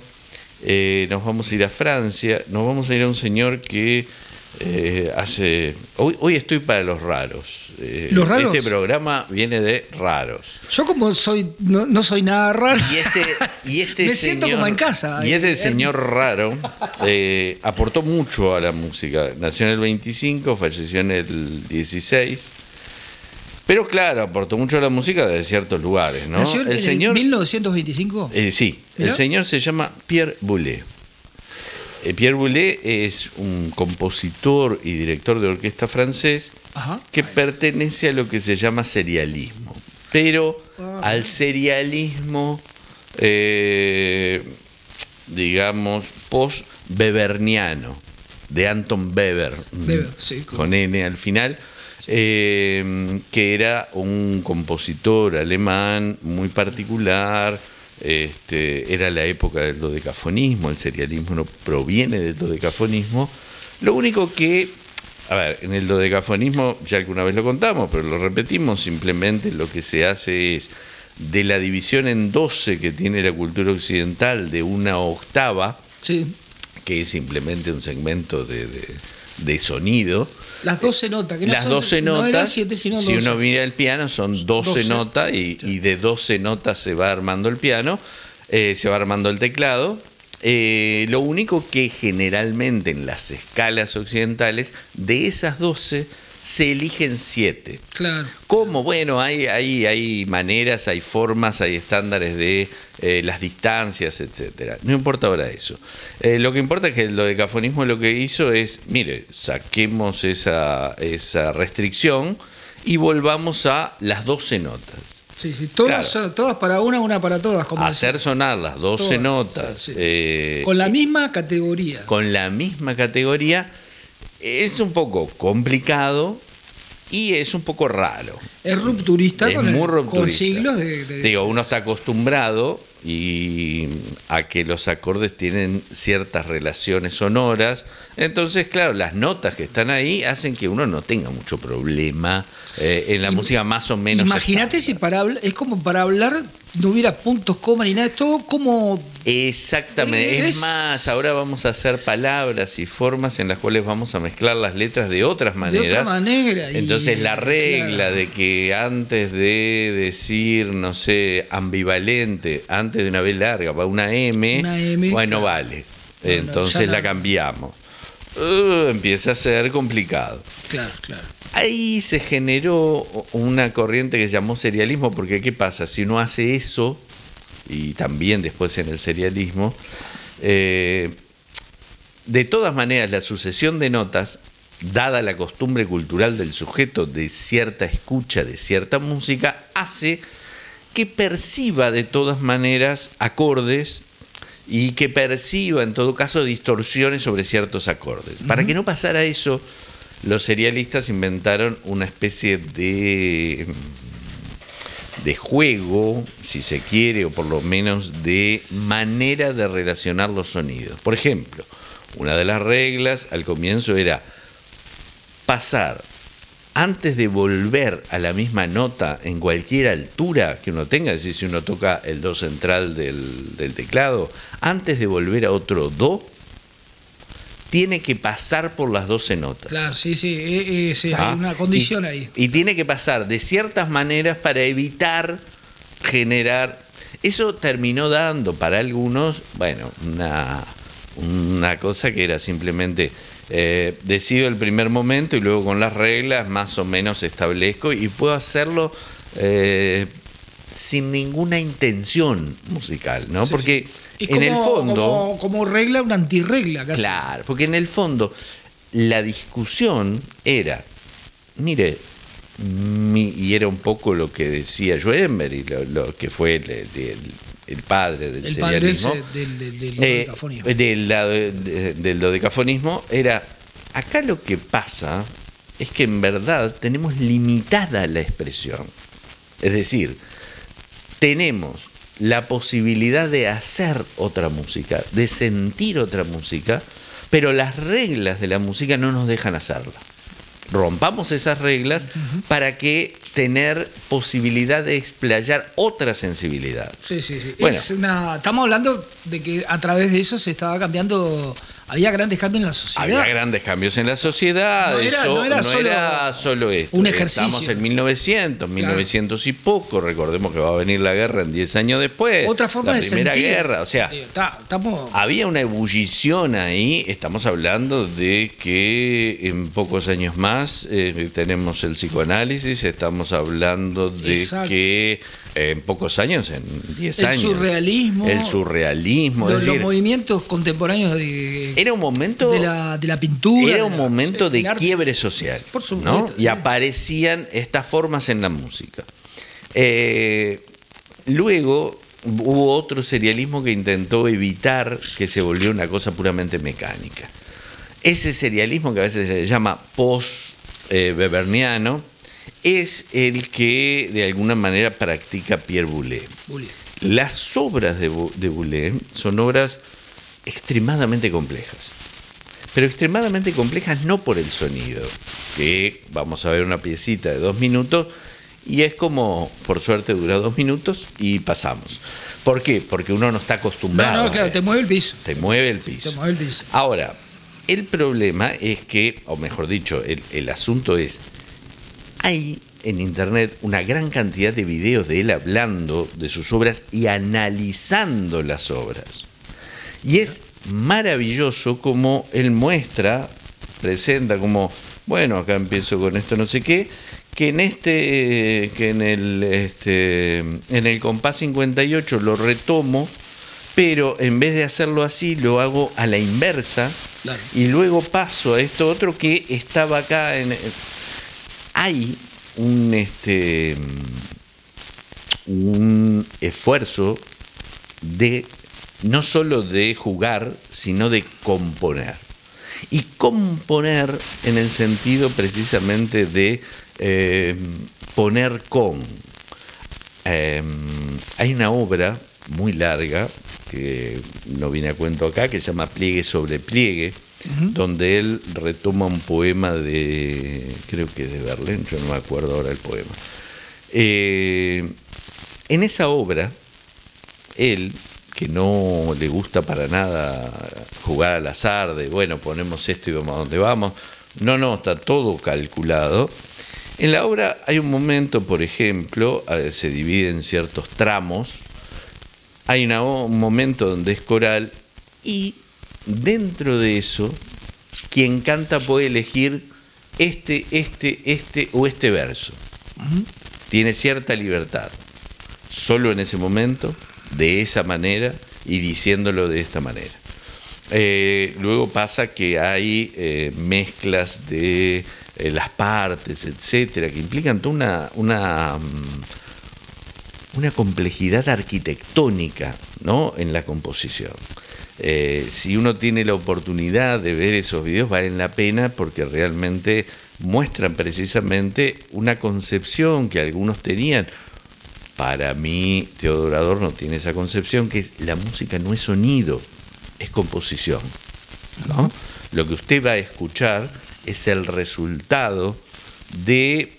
Eh, nos vamos a ir a Francia. Nos vamos a ir a un señor que eh, hace... Hoy, hoy estoy para los raros. Eh, ¿Los raros? Este programa viene de raros. Yo como soy no, no soy nada raro. Y este, y este me señor, siento como en casa. Y este señor raro eh, aportó mucho a la música. Nació en el veinticinco, falleció en el dieciséis. Pero claro, aportó mucho a la música de ciertos lugares, ¿no? ¿Nació el en señor, mil novecientos veinticinco? Eh, sí, ¿Mirá? El señor se llama Pierre Boulez. Pierre Boulez es un compositor y director de orquesta francés Ajá. que pertenece a lo que se llama serialismo, pero Ajá. al serialismo, eh, digamos, post-weberniano, de Anton Weber, Weber sí, con... con N al final, eh, que era un compositor alemán muy particular. Este, era la época del dodecafonismo, el serialismo no proviene del dodecafonismo. Lo único que, a ver, en el dodecafonismo ya alguna vez lo contamos, pero lo repetimos, simplemente lo que se hace es, de la división en doce que tiene la cultura occidental de una octava, sí. que es simplemente un segmento de, de, de sonido. Las doce notas, que no Las son, doce notas, no eran siete, sino doce. Si uno mira el piano, son doce, doce. notas y, y de doce notas se va armando el piano, eh, se va armando el teclado. Eh, lo único que generalmente en las escalas occidentales, de esas doce, se eligen siete. Claro. ¿Cómo? Bueno, hay, hay, hay maneras, hay formas, hay estándares de eh, las distancias, etcétera. No importa ahora eso. Eh, lo que importa es que el dodecafonismo lo que hizo es, mire, saquemos esa, esa restricción y volvamos a las doce notas. Sí, sí. Todas, claro. todas para una, una para todas. Como hacer decir. Sonar las doce todas, notas. Sí, sí. Eh, con la misma categoría. Con la misma categoría. Es un poco complicado y es un poco raro. Es rupturista, es con, muy el, rupturista. Con siglos de, de... Digo, uno está acostumbrado y a que los acordes tienen ciertas relaciones sonoras. Entonces, claro, las notas que están ahí hacen que uno no tenga mucho problema eh, en la y, música más o menos. Imagínate si para es como para hablar no hubiera puntos, comas ni nada, es todo como... Exactamente, es... es más, ahora vamos a hacer palabras y formas en las cuales vamos a mezclar las letras de otras maneras. De otra manera. Entonces y, la regla claro. de que antes de decir, no sé, ambivalente, antes de una B larga, va una M, una M bueno, claro. vale. No, Entonces no, la no. cambiamos. Uh, empieza a ser complicado. Claro, claro. Ahí se generó una corriente que se llamó serialismo, porque ¿qué pasa? Si uno hace eso, y también después en el serialismo, eh, de todas maneras la sucesión de notas, dada la costumbre cultural del sujeto de cierta escucha, de cierta música, hace que perciba de todas maneras acordes y que perciba en todo caso distorsiones sobre ciertos acordes. Uh-huh. Para que no pasara eso, los serialistas inventaron una especie de, de juego, si se quiere, o por lo menos de manera de relacionar los sonidos. Por ejemplo, una de las reglas al comienzo era pasar, antes de volver a la misma nota en cualquier altura que uno tenga, es decir, si uno toca el do central del, del teclado, antes de volver a otro do, tiene que pasar por las doce notas. Claro, sí, sí, eh, eh, sí ¿Ah? hay una condición y, ahí. Y tiene que pasar de ciertas maneras para evitar generar... Eso terminó dando para algunos, bueno, una, una cosa que era simplemente eh, decido el primer momento y luego con las reglas más o menos establezco y puedo hacerlo eh, sin ninguna intención musical, ¿no? Sí, porque... Sí. En como, el fondo, como, como regla, una antirregla casi. Claro, porque en el fondo la discusión era, mire, mi, y era un poco lo que decía Schoenberg, y lo, lo que fue el, el, el padre del el serialismo, padre del, del, del dodecafonismo. Eh, del, de, del dodecafonismo, era, acá lo que pasa es que en verdad tenemos limitada la expresión. Es decir, tenemos la posibilidad de hacer otra música, de sentir otra música, pero las reglas de la música no nos dejan hacerla. Rompamos esas reglas uh-huh. para que tener posibilidad de explayar otra sensibilidad. Sí, sí, sí. Bueno, es una, estamos hablando de que a través de eso se estaba cambiando, había grandes cambios en la sociedad. Había grandes cambios en la sociedad, no era, eso no era, no solo, era solo esto. un ejercicio. Estamos en mil novecientos, claro. mil novecientos y poco, recordemos que va a venir la guerra en diez años después. Otra forma la de primera sentir. guerra, o sea, Está, estamos... había una ebullición ahí, estamos hablando de que en pocos años más eh, tenemos el psicoanálisis, estamos estamos hablando de Exacto. que en pocos años, en diez el años. Surrealismo, El surrealismo. Los, es decir, los movimientos contemporáneos de, era un momento de, la, de la pintura. Era un de la, momento de arte. quiebre social. Por supuesto. ¿no? Y sí. aparecían estas formas en la música. Eh, luego hubo otro serialismo que intentó evitar que se volviera una cosa puramente mecánica. Ese serialismo, que a veces se le llama post-weberniano, es el que de alguna manera practica Pierre Boulez. Boulez. Las obras de, de Boulez son obras extremadamente complejas, pero extremadamente complejas no por el sonido, que vamos a ver una piecita de dos minutos y es como, por suerte dura dos minutos y pasamos. ¿Por qué? Porque uno no está acostumbrado. No, no, claro, te mueve el piso. Te mueve el piso. Te mueve el piso. Ahora, el problema es que, o mejor dicho, el, el asunto es, hay en internet una gran cantidad de videos de él hablando de sus obras y analizando las obras. Y es maravilloso como él muestra, presenta como, bueno, acá empiezo con esto no sé qué, que en este, que en el este, en el compás cincuenta y ocho lo retomo, pero en vez de hacerlo así lo hago a la inversa, claro. Y luego paso a esto otro que estaba acá en, hay un este un esfuerzo de no solo de jugar, sino de componer. Y componer en el sentido precisamente de eh, poner con. Eh, hay una obra muy larga, que no viene a cuento acá, que se llama Pliegue sobre Pliegue, uh-huh. donde él retoma un poema de, creo que de Verlaine, yo no me acuerdo ahora el poema. Eh, en esa obra, él, que no le gusta para nada jugar al azar, de bueno, ponemos esto y vamos a donde vamos, no, no, está todo calculado. En la obra hay un momento, por ejemplo, se divide en ciertos tramos, hay una, un momento donde es coral y dentro de eso, quien canta puede elegir este, este, este o este verso. Uh-huh. Tiene cierta libertad, solo en ese momento, de esa manera y diciéndolo de esta manera. Eh, luego pasa que hay eh, mezclas de eh, las partes, etcétera, que implican toda una, una, una complejidad arquitectónica, ¿no?, en la composición. Eh, si uno tiene la oportunidad de ver esos videos, valen la pena porque realmente muestran precisamente una concepción que algunos tenían. Para mí, Teodoro Adorno tiene esa concepción, que es la música no es sonido, es composición, ¿no? Lo que usted va a escuchar es el resultado de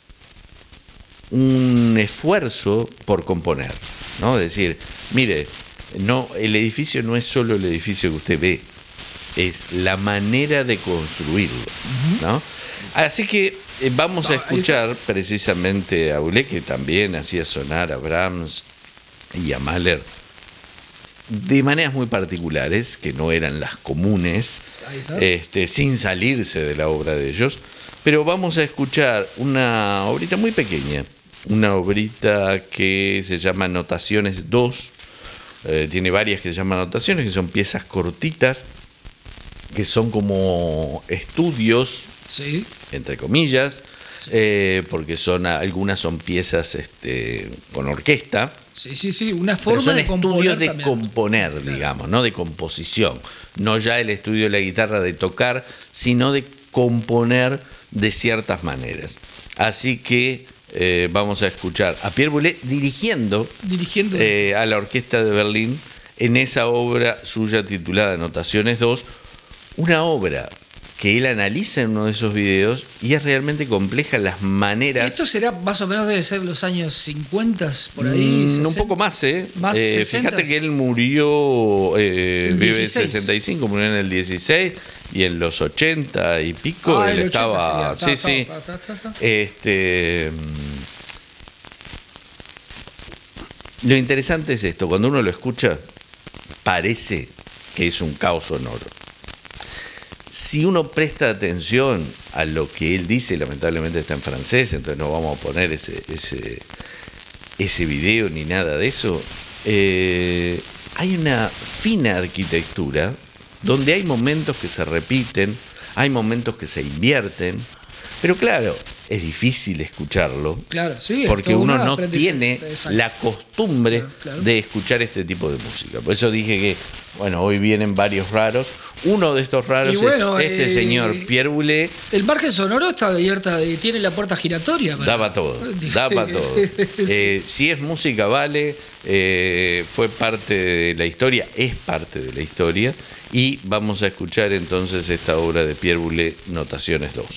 un esfuerzo por componer, ¿no? Es decir, mire, no, el edificio no es solo el edificio que usted ve, es la manera de construirlo, ¿no? Así que eh, vamos a escuchar precisamente a Boulez, que también hacía sonar a Brahms y a Mahler de maneras muy particulares, que no eran las comunes, este, sin salirse de la obra de ellos, pero vamos a escuchar una obrita muy pequeña, una obrita que se llama Notaciones dos, eh, tiene varias que se llaman Notaciones, que son piezas cortitas, que son como estudios, sí, entre comillas, sí. eh, porque son algunas son piezas este, con orquesta. Sí, sí, sí, una forma son de componer. Estudios de también. componer, claro, digamos, no de composición. No ya el estudio de la guitarra de tocar, sino de componer de ciertas maneras. Así que eh, vamos a escuchar a Pierre Boulez dirigiendo, dirigiendo. Eh, a la Orquesta de Berlín en esa obra suya titulada Notaciones dos, una obra que él analiza en uno de esos videos y es realmente compleja las maneras. Esto será más o menos, debe ser los años cincuenta, por ahí. Mm, un poco más, ¿eh? Más eh sesenta. Fíjate que él murió, eh, vive en sesenta y cinco, murió en el dieciséis y en los ochenta y pico ah, él el estaba. ochenta sería. Sí, sí. Ta, ta, ta, ta, ta. Este. Lo interesante es esto: cuando uno lo escucha, parece que es un caos sonoro. Si uno presta atención a lo que él dice, lamentablemente está en francés, entonces no vamos a poner ese, ese, ese video ni nada de eso, eh, hay una fina arquitectura donde hay momentos que se repiten, hay momentos que se invierten, pero claro, es difícil escucharlo, claro, sí, porque uno no tiene exacto. la costumbre claro, claro. de escuchar este tipo de música. Por eso dije que, bueno, hoy vienen varios raros. Uno de estos raros bueno, es este eh, señor Pierre Boulez. El margen sonoro está abierta, tiene la puerta giratoria. Para... Daba todo, daba todo. Eh, si es música, vale, eh, fue parte de la historia, es parte de la historia. Y vamos a escuchar entonces esta obra de Pierre Boulez, Notaciones dos.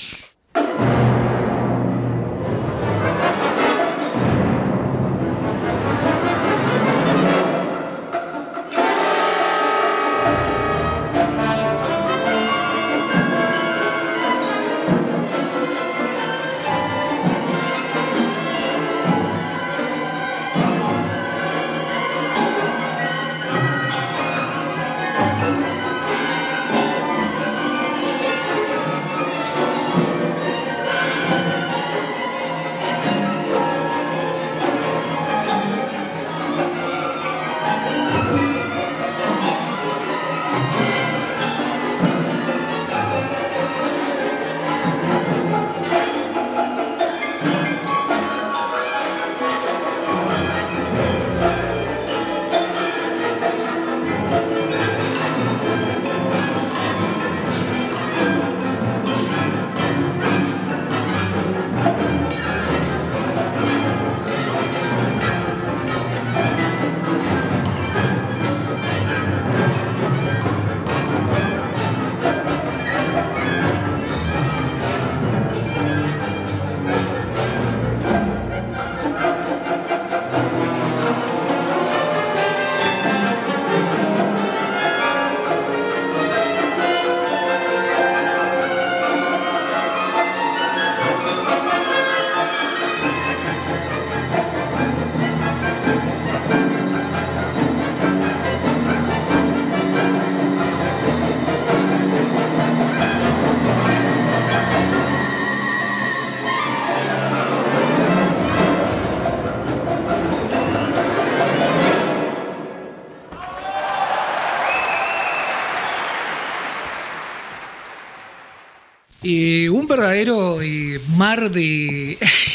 Eh, un verdadero eh, mar de,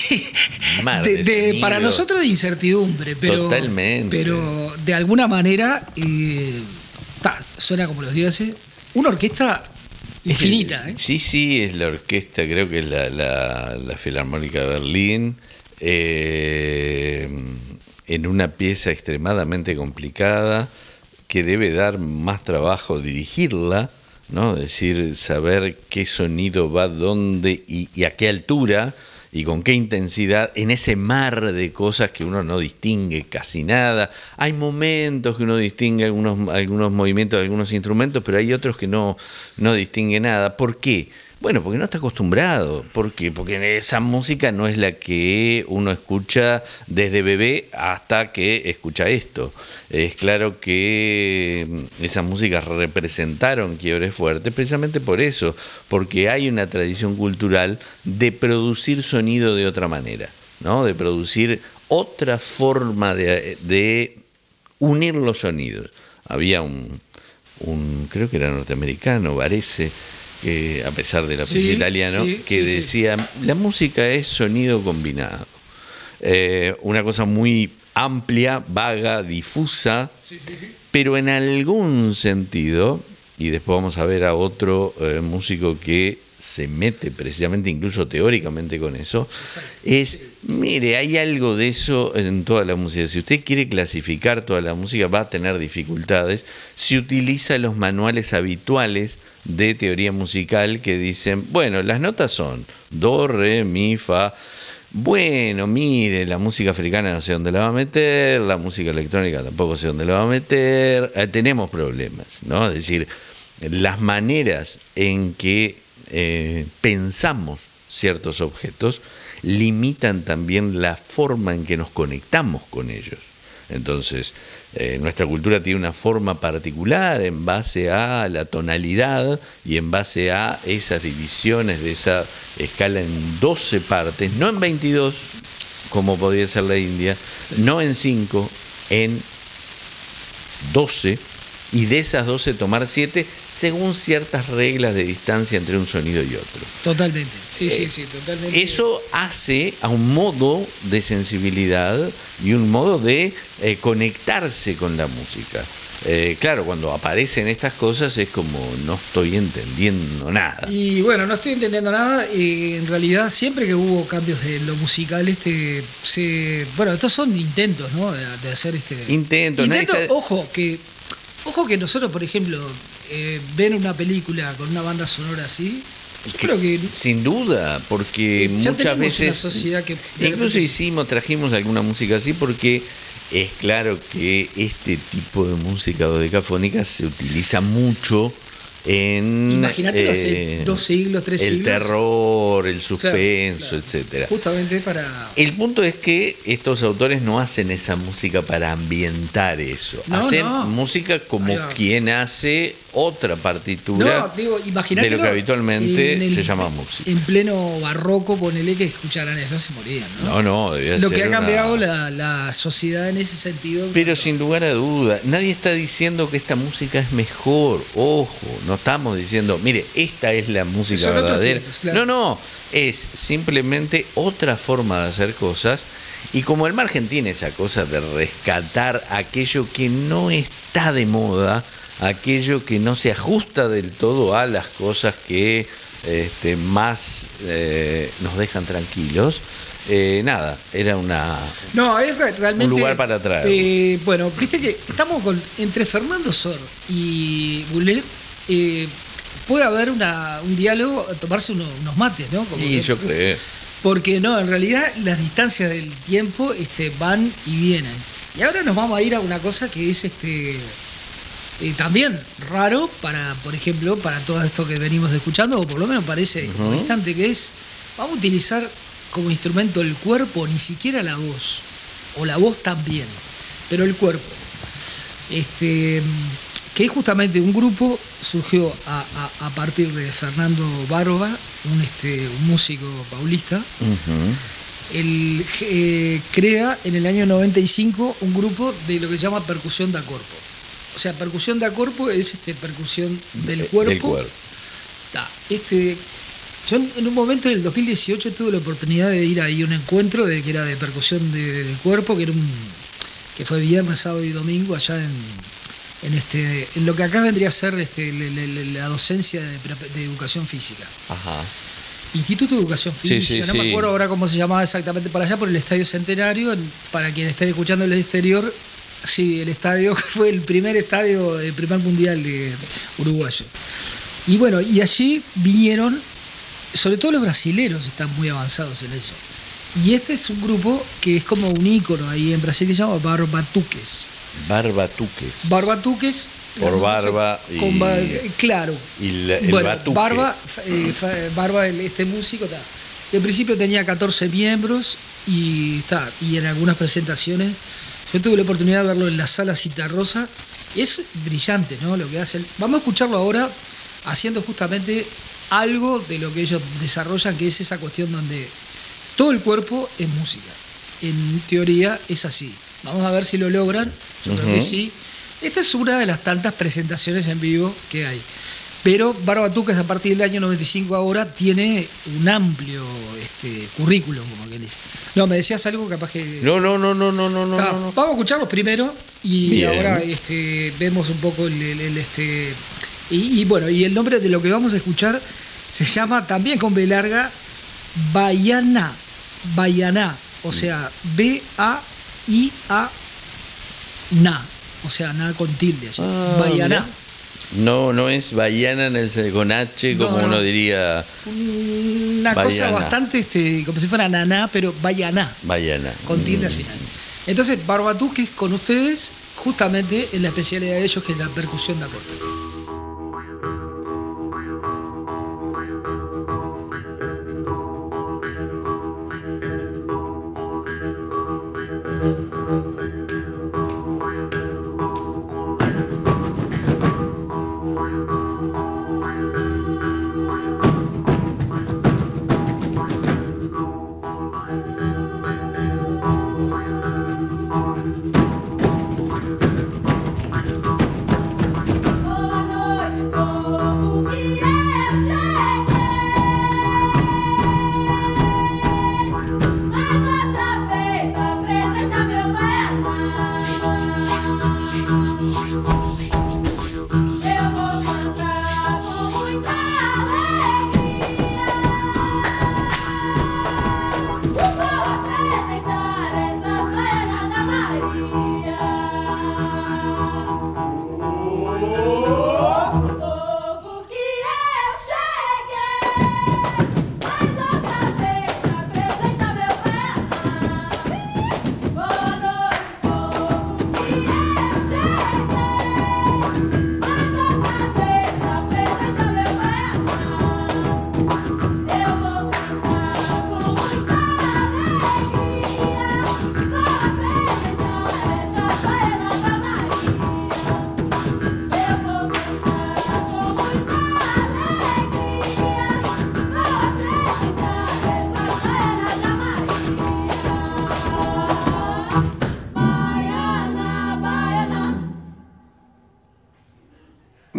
mar de, de, de para nosotros de incertidumbre, pero, Totalmente. pero de alguna manera eh, ta, suena como los dioses. Una orquesta infinita. ¿eh? Sí, sí, es la orquesta, creo que es la, la, la Filarmónica de Berlín, eh, en una pieza extremadamente complicada que debe dar más trabajo dirigirla, ¿no? Es decir, saber qué sonido va dónde y, y a qué altura y con qué intensidad en ese mar de cosas que uno no distingue casi nada. Hay momentos que uno distingue algunos, algunos movimientos de algunos instrumentos, pero hay otros que no, no distingue nada. ¿Por qué? Bueno, porque no está acostumbrado. ¿Por qué? Porque esa música no es la que uno escucha desde bebé hasta que escucha esto. Es claro que esas músicas representaron quiebres fuertes precisamente por eso, porque hay una tradición cultural de producir sonido de otra manera, ¿no? De producir otra forma de, de unir los sonidos. Había un, un, creo que era norteamericano, Varese, que a pesar de la sí, italiano, sí, que sí, decía, sí. La música es sonido combinado. Eh, una cosa muy amplia, vaga, difusa, sí, sí, sí. pero en algún sentido, y después vamos a ver a otro eh, músico que se mete precisamente, incluso teóricamente con eso, exacto. es, mire, hay algo de eso en toda la música. Si usted quiere clasificar toda la música, va a tener dificultades si utiliza los manuales habituales de teoría musical que dicen, bueno, las notas son do, re, mi, fa. Bueno, mire, la música africana no sé dónde la va a meter, la música electrónica tampoco sé dónde la va a meter. Eh, tenemos problemas, ¿no? Es decir, las maneras en que eh, pensamos ciertos objetos limitan también la forma en que nos conectamos con ellos. Entonces, eh, nuestra cultura tiene una forma particular en base a la tonalidad y en base a esas divisiones de esa escala en doce partes, no en veintidós, como podría ser la India, sí. no en cinco, en doce, y de esas doce tomar siete según ciertas reglas de distancia entre un sonido y otro. Totalmente, sí, eh, sí, sí, totalmente. Eso hace a un modo de sensibilidad y un modo de eh, conectarse con la música. Eh, claro, cuando aparecen estas cosas es como no estoy entendiendo nada. Y bueno, no estoy entendiendo nada. Y en realidad, siempre que hubo cambios de lo musical, este, se, bueno, estos son intentos, ¿no? De, de hacer este. Intentos. Intentos, está... ojo, que. Ojo que nosotros, por ejemplo, eh, ven una película con una banda sonora así. Yo creo que. Sin duda, porque ya muchas veces. Una sociedad que incluso repente... hicimos, trajimos alguna música así porque. Es claro que este tipo de música dodecafónica se utiliza mucho en... Imagínate eh, hace dos siglos, tres el siglos. El terror, el suspenso, claro, claro. etcétera. Justamente para... El punto es que estos autores no hacen esa música para ambientar eso. No, hacen no. música como no. quien hace otra partitura no, digo, de lo que habitualmente el, se llama música. En pleno barroco, ponele que escucharan esto, se morían, ¿no? No, no, debía Lo ser que ha cambiado una... la, la sociedad en ese sentido. Pero sin lugar a duda, nadie está diciendo que esta música es mejor. Ojo, no estamos diciendo, mire, esta es la música Son verdadera. Tiempos, claro. No, no, es simplemente otra forma de hacer cosas. Y como el margen tiene esa cosa de rescatar aquello que no está de moda, aquello que no se ajusta del todo a las cosas que este, más eh, nos dejan tranquilos. Eh, nada, era una no, es realmente, un lugar para traer. Eh, bueno, viste que estamos con entre Fernando Sor y Boulet, eh, puede haber una, un diálogo, tomarse unos, unos mates, ¿no? Como y que, yo creo. Porque no, en realidad las distancias del tiempo este, van y vienen. Y ahora nos vamos a ir a una cosa que es este eh, también raro para, por ejemplo, para todo esto que venimos escuchando, o por lo menos parece uh-huh. como instante que es, vamos a utilizar como instrumento el cuerpo, ni siquiera la voz, o la voz también, pero el cuerpo. Este, que es justamente un grupo, surgió a, a, a partir de Fernando Barba, un, este, un músico paulista. Uh-huh. Él eh, crea en el año noventa y cinco un grupo de lo que se llama percusión da corpo. O sea, percusión da corpo es este, percusión del cuerpo. Del cuerpo. Da, este, yo en un momento del dos mil dieciocho tuve la oportunidad de ir ahí a un encuentro de, que era de percusión de, del cuerpo, que era un que fue viernes, sábado y domingo allá en, en este en lo que acá vendría a ser este, le, le, la docencia de, de educación física. Ajá. Instituto de Educación Física, sí, sí, no sí. me acuerdo ahora cómo se llamaba exactamente por allá, por el Estadio Centenario, para quien esté escuchando el exterior, sí, el estadio fue el primer estadio, el primer mundial de uruguayo. Y bueno, y allí vinieron, sobre todo los brasileros están muy avanzados en eso. Y este es un grupo que es como un ícono ahí en Brasil que se llama Barbatuques. Barbatuques. Barbatuques. Por barba y, con ba claro y la, el bueno, batuque. barba eh, barba este músico ta. En principio tenía catorce miembros y está y en algunas presentaciones yo tuve la oportunidad de verlo en la sala Citarrosa y es brillante, ¿no? Lo que hacen. Vamos a escucharlo ahora haciendo justamente algo de lo que ellos desarrollan, que es esa cuestión donde todo el cuerpo es música. En teoría es así. Vamos a ver si lo logran. Yo uh-huh. creo que sí. Esta es una de las tantas presentaciones en vivo que hay. Pero Barbatuques a partir del año noventa y cinco ahora tiene un amplio este, currículum, como que dice. No, me decías algo capaz que... No, no, no, no, no, no, ah, no, no. Vamos a escucharlos primero y Bien. ahora este, vemos un poco el, el, el este... Y, y bueno, y el nombre de lo que vamos a escuchar se llama también con B larga, Baiana. Baiana. O sea, B A I A Na. O sea, nada con tilde. Así. Ah, Baiana. No, no es Baiana en el, con H, como no, no. uno diría. Una Baiana. Cosa bastante, este, como si fuera naná, pero Baiana. Baiana. Con tilde mm. al final. Entonces, Barbatuques con ustedes, justamente en la especialidad de ellos, que es la percusión de acorde.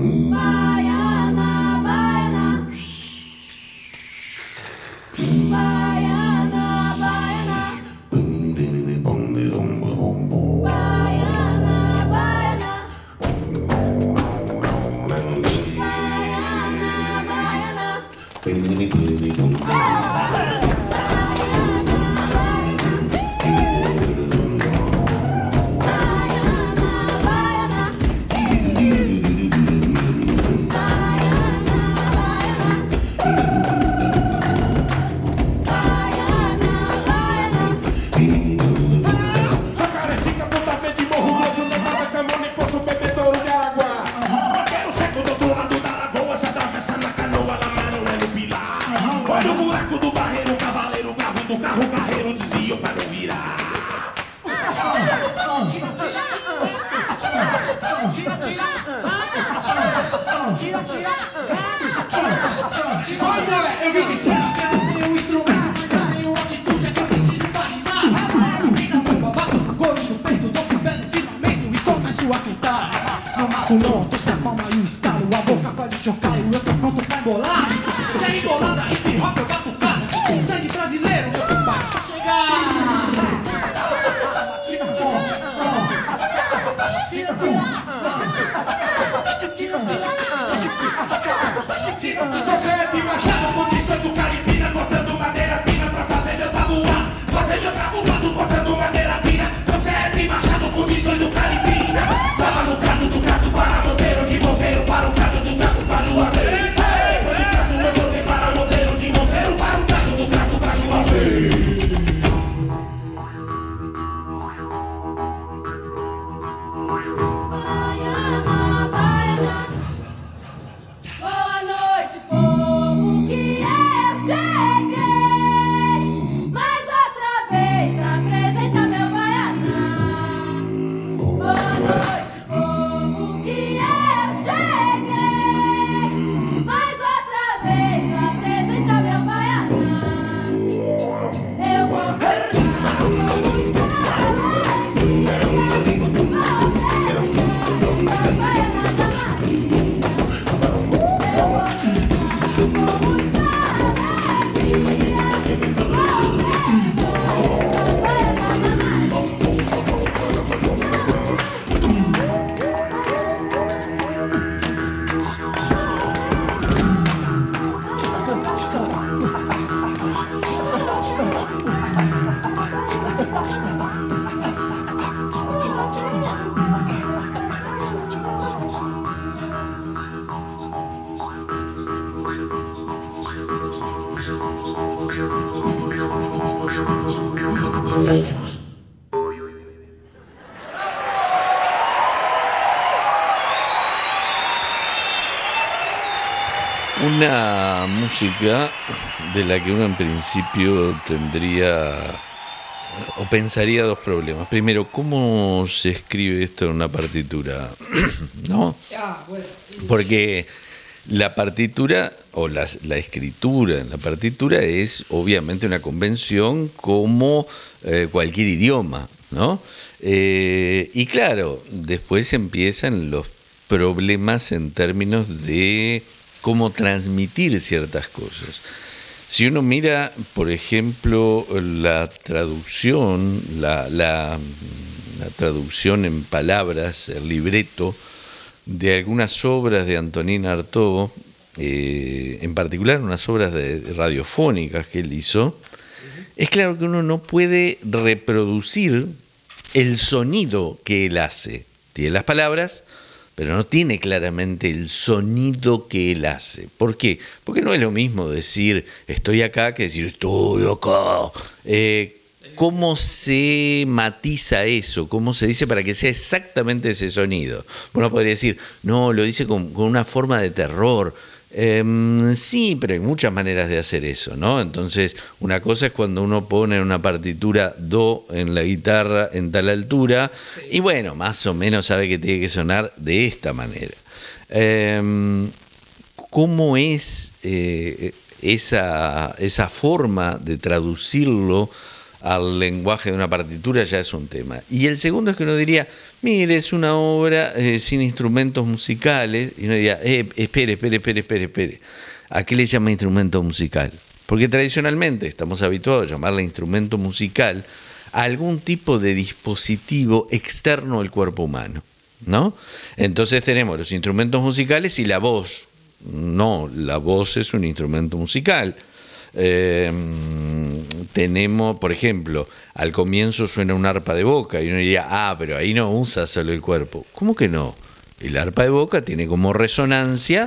Una música de la que uno en principio tendría o pensaría dos problemas. Primero, ¿cómo se escribe esto en una partitura? ¿No? Porque la partitura o la, la escritura en la partitura es obviamente una convención como eh, cualquier idioma, ¿no? Eh, y claro, después empiezan los problemas en términos de cómo transmitir ciertas cosas. Si uno mira, por ejemplo, la traducción, la, la, la traducción en palabras, el libreto de algunas obras de Antonín Artaud, eh, en particular unas obras de, radiofónicas que él hizo, es claro que uno no puede reproducir el sonido que él hace. Tiene las palabras, pero no tiene claramente el sonido que él hace. ¿Por qué? Porque no es lo mismo decir estoy acá que decir estoy acá. Eh, ¿Cómo se matiza eso? ¿Cómo se dice para que sea exactamente ese sonido? Uno podría decir, no, lo dice con, con una forma de terror. Eh, sí, pero hay muchas maneras de hacer eso, ¿no? Entonces, una cosa es cuando uno pone una partitura do en la guitarra en tal altura, sí. Y bueno, más o menos sabe que tiene que sonar de esta manera. Eh, ¿Cómo es eh, esa, esa forma de traducirlo al lenguaje de una partitura? Ya es un tema. Y el segundo es que uno diría, mire, es una obra eh, sin instrumentos musicales, y uno diría, eh, espere, espere, espere, espere, espere, ¿a qué le llama instrumento musical? Porque tradicionalmente estamos habituados a llamarle instrumento musical a algún tipo de dispositivo externo al cuerpo humano, ¿no? Entonces tenemos los instrumentos musicales y la voz. No, la voz es un instrumento musical. Eh, tenemos, por ejemplo, al comienzo suena un arpa de boca y uno diría, ah, pero ahí no usa solo el cuerpo. ¿Cómo que no? El arpa de boca tiene como resonancia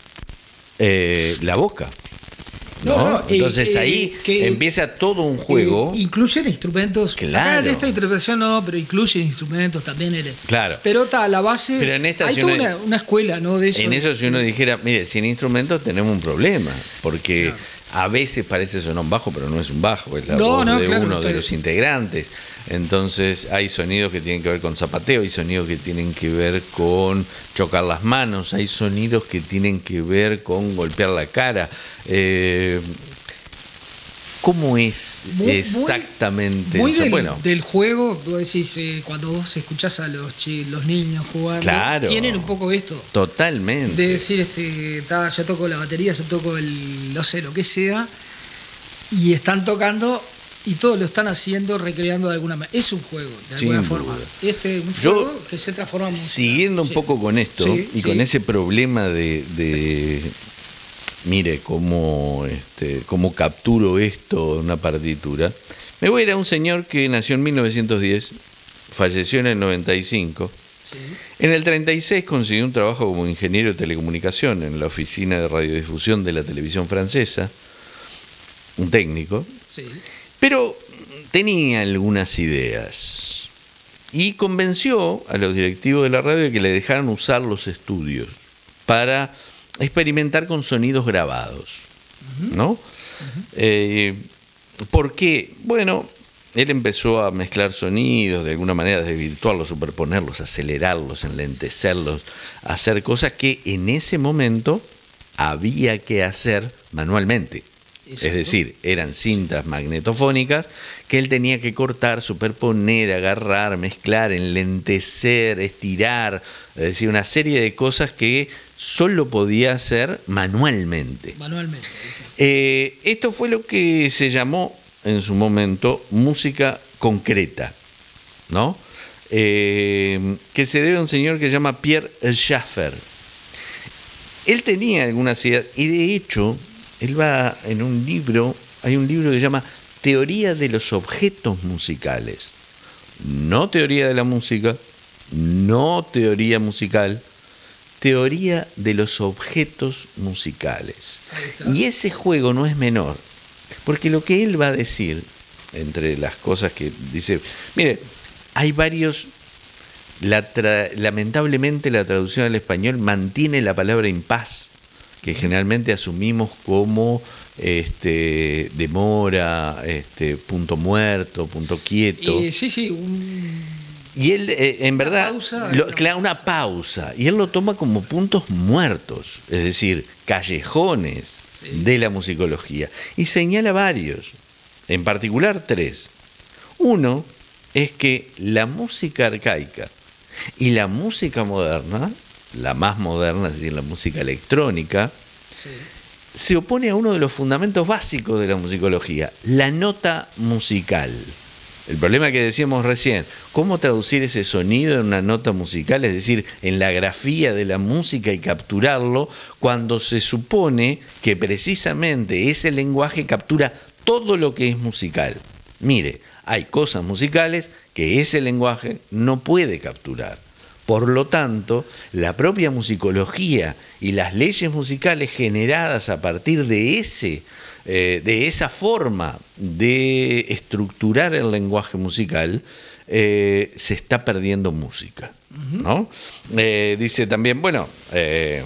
eh, la boca. ¿No? No, no, Entonces eh, ahí eh, empieza todo un juego. Eh, incluyen instrumentos. Claro. Acá en esta interpretación no, pero incluyen instrumentos también. El, claro. Pero está, la base. Pero en esta, hay si toda uno, una, una escuela, ¿no? De eso. En eso, si uno dijera, mire, sin instrumentos tenemos un problema. Porque. Claro. A veces parece sonar un bajo, pero no es un bajo, es la no, voz no, de claro, uno de los integrantes. Entonces hay sonidos que tienen que ver con zapateo, hay sonidos que tienen que ver con chocar las manos, hay sonidos que tienen que ver con golpear la cara. Eh, ¿Cómo es muy, exactamente? Muy, muy del, bueno, del juego, vos decís, eh, cuando vos escuchás a los, chi, los niños jugando, claro, tienen un poco esto. Totalmente. De decir, este, ta, yo toco la batería, yo toco el, no sé, lo que sea, y están tocando y todos lo están haciendo, recreando de alguna manera. Es un juego, de alguna Sin forma. Duda. Este es un juego yo, que se transforma en siguiendo un sí. poco con esto, sí, y sí. con ese problema de... de mire cómo, este, cómo capturo esto en una partitura. Me voy a ir a un señor que nació en mil novecientos diez, falleció en el noventa y cinco. Sí. En el treinta y seis consiguió un trabajo como ingeniero de telecomunicación en la oficina de radiodifusión de la televisión francesa, un técnico, sí. pero tenía algunas ideas y convenció a los directivos de la radio de que le dejaran usar los estudios para experimentar con sonidos grabados, ¿no? Uh-huh. Eh, ¿Por qué? Bueno, él empezó a mezclar sonidos, de alguna manera desvirtuarlos, superponerlos, acelerarlos, enlentecerlos, hacer cosas que en ese momento había que hacer manualmente. Exacto. Es decir, eran cintas magnetofónicas que él tenía que cortar, superponer, agarrar, mezclar, enlentecer, estirar, es decir, una serie de cosas que solo podía hacer manualmente. Manualmente. Eh, esto fue lo que se llamó en su momento música concreta, ¿no? Eh, que se debe a un señor que se llama Pierre Schaeffer. Él tenía algunas ideas y de hecho él va en un libro, hay un libro que se llama Teoría de los objetos musicales. No teoría de la música, no teoría musical, teoría de los objetos musicales. Y ese juego no es menor, porque lo que él va a decir, entre las cosas que dice, mire, hay varios, la tra- lamentablemente la traducción al español mantiene la palabra impas, que generalmente asumimos como este, demora, este, punto muerto, punto quieto. Eh, sí, sí, un... Y él, eh, en una verdad, pausa, lo, una, claro, una pausa. Y él lo toma como puntos muertos, es decir, callejones sí. de la musicología. Y señala varios, en particular tres. Uno es que la música arcaica y la música moderna, la más moderna, es decir, la música electrónica, sí. se opone a uno de los fundamentos básicos de la musicología, la nota musical. El problema que decíamos recién, ¿cómo traducir ese sonido en una nota musical? Es decir, en la grafía de la música y capturarlo cuando se supone que precisamente ese lenguaje captura todo lo que es musical. Mire, hay cosas musicales que ese lenguaje no puede capturar. Por lo tanto, la propia musicología y las leyes musicales generadas a partir de ese Eh, de esa forma de estructurar el lenguaje musical, eh, se está perdiendo música, ¿no? Eh, dice también, bueno, eh,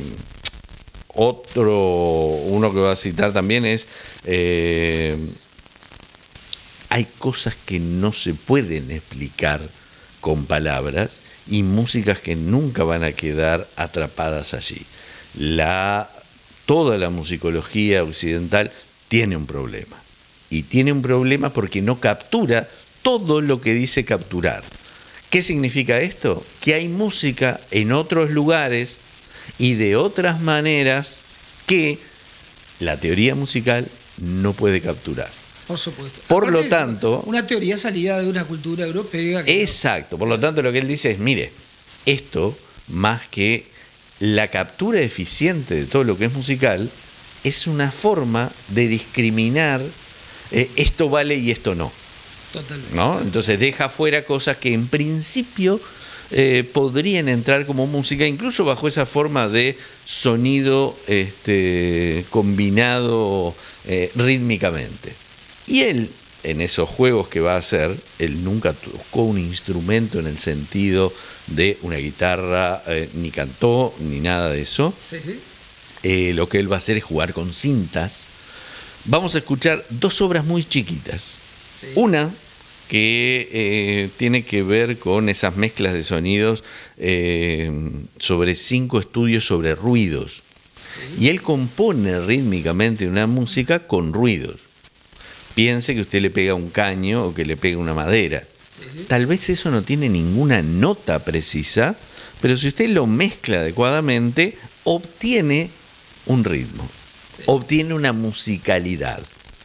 otro, uno que va a citar también es, eh, hay cosas que no se pueden explicar con palabras y músicas que nunca van a quedar atrapadas allí. La, toda la musicología occidental tiene un problema. Y tiene un problema porque no captura todo lo que dice capturar. ¿Qué significa esto? Que hay música en otros lugares y de otras maneras que la teoría musical no puede capturar. Por supuesto. Por Aparte, lo tanto... Una teoría salida de una cultura europea. Exacto. Por lo tanto, lo que él dice es, mire, esto, más que la captura eficiente de todo lo que es musical, es una forma de discriminar eh, esto vale y esto no. Totalmente. ¿No? Entonces deja fuera cosas que en principio eh, podrían entrar como música, incluso bajo esa forma de sonido este, combinado eh, rítmicamente. Y él, en esos juegos que va a hacer, él nunca tocó un instrumento en el sentido de una guitarra, eh, ni cantó, ni nada de eso. Sí, sí. Eh, lo que él va a hacer es jugar con cintas. Vamos a escuchar dos obras muy chiquitas. Sí. Una que eh, tiene que ver con esas mezclas de sonidos eh, sobre cinco estudios sobre ruidos. Sí. Y él compone rítmicamente una música con ruidos. Piense que usted le pega un caño o que le pega una madera. Sí, sí. Tal vez eso no tiene ninguna nota precisa, pero si usted lo mezcla adecuadamente, obtiene un ritmo, sí. obtiene una musicalidad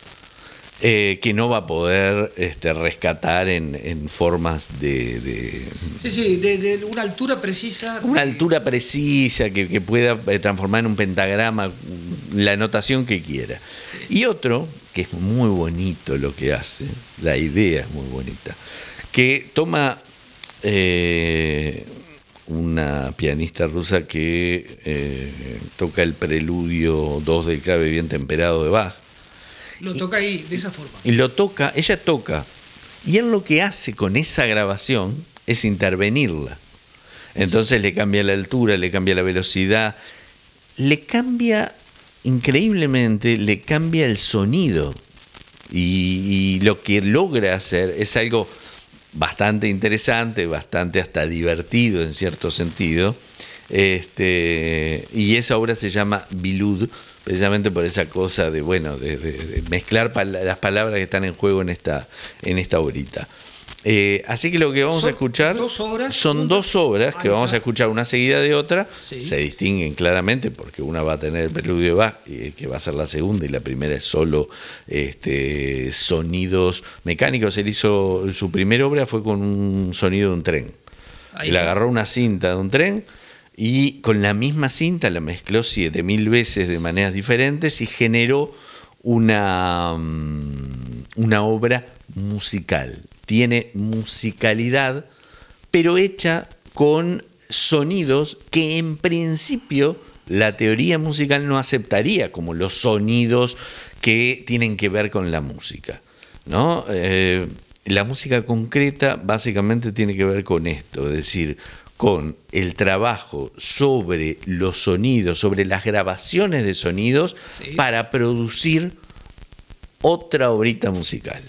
eh, que no va a poder este, rescatar en, en formas de... de sí, sí, de, de una altura precisa. Una altura precisa que, que pueda transformar en un pentagrama la notación que quiera. Sí. Y otro, que es muy bonito lo que hace, la idea es muy bonita, que toma eh, una pianista rusa que eh, toca el preludio dos del clave bien temperado de Bach. Lo toca ahí, de esa forma. Y lo toca, ella toca, y él lo que hace con esa grabación es intervenirla. Entonces sí. le cambia la altura, le cambia la velocidad, le cambia... increíblemente le cambia el sonido y, y lo que logra hacer es algo bastante interesante, bastante hasta divertido en cierto sentido, este, y esa obra se llama Bilud, precisamente por esa cosa de bueno de, de, de mezclar pal- las palabras que están en juego en esta, en esta obrita. Eh, así que lo que vamos son a escuchar dos obras, son una, dos obras que vamos está. a escuchar una seguida de otra. Sí. Se distinguen claramente porque una va a tener el preludio de Bach, que va a ser la segunda, y la primera es solo este, sonidos mecánicos. Él hizo, su primera obra fue con un sonido de un tren. Ahí Él está. agarró una cinta de un tren y con la misma cinta la mezcló siete mil veces de maneras diferentes y generó una, una obra musical. Tiene musicalidad, pero hecha con sonidos que en principio la teoría musical no aceptaría como los sonidos que tienen que ver con la música, ¿no? Eh, la música concreta básicamente tiene que ver con esto, es decir, con el trabajo sobre los sonidos, sobre las grabaciones de sonidos, sí. para producir otra obrita musical.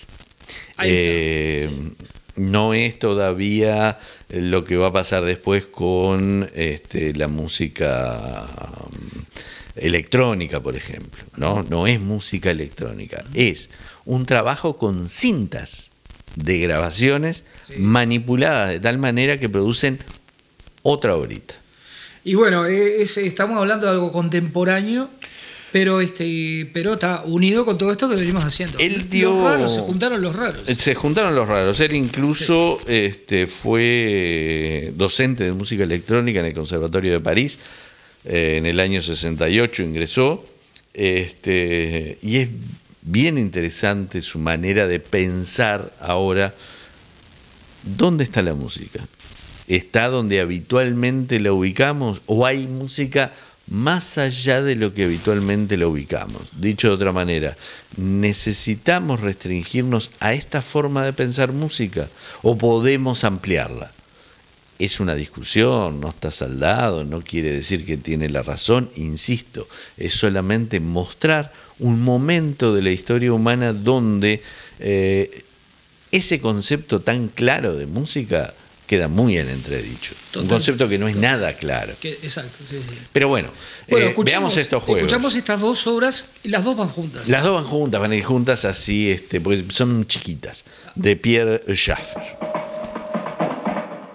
Eh, sí. No es todavía lo que va a pasar después con este, la música electrónica, por ejemplo. No, no es música electrónica, es un trabajo con cintas de grabaciones, sí. manipuladas de tal manera que producen otra obrita. Y bueno, es, estamos hablando de algo contemporáneo, pero este pero está unido con todo esto que venimos haciendo. Él dio, los raros, se juntaron los raros. Se juntaron los raros. Él incluso sí. este, fue docente de música electrónica en el Conservatorio de París. Eh, en el año sesenta y ocho ingresó. Este, y es bien interesante su manera de pensar ahora. ¿Dónde está la música? ¿Está donde habitualmente la ubicamos? ¿O hay música más allá de lo que habitualmente la ubicamos? Dicho de otra manera, ¿necesitamos restringirnos a esta forma de pensar música o podemos ampliarla? Es una discusión, no está saldado, no quiere decir que tiene la razón, insisto, es solamente mostrar un momento de la historia humana donde eh, ese concepto tan claro de música queda muy en entredicho. Total, un concepto que no es total. nada claro. Que, exacto, sí, sí. Pero bueno, bueno eh, veamos estos juegos. Escuchamos estas dos obras, las dos van juntas. Las dos van juntas, van a ir juntas así, este, porque son chiquitas, de Pierre Schaeffer.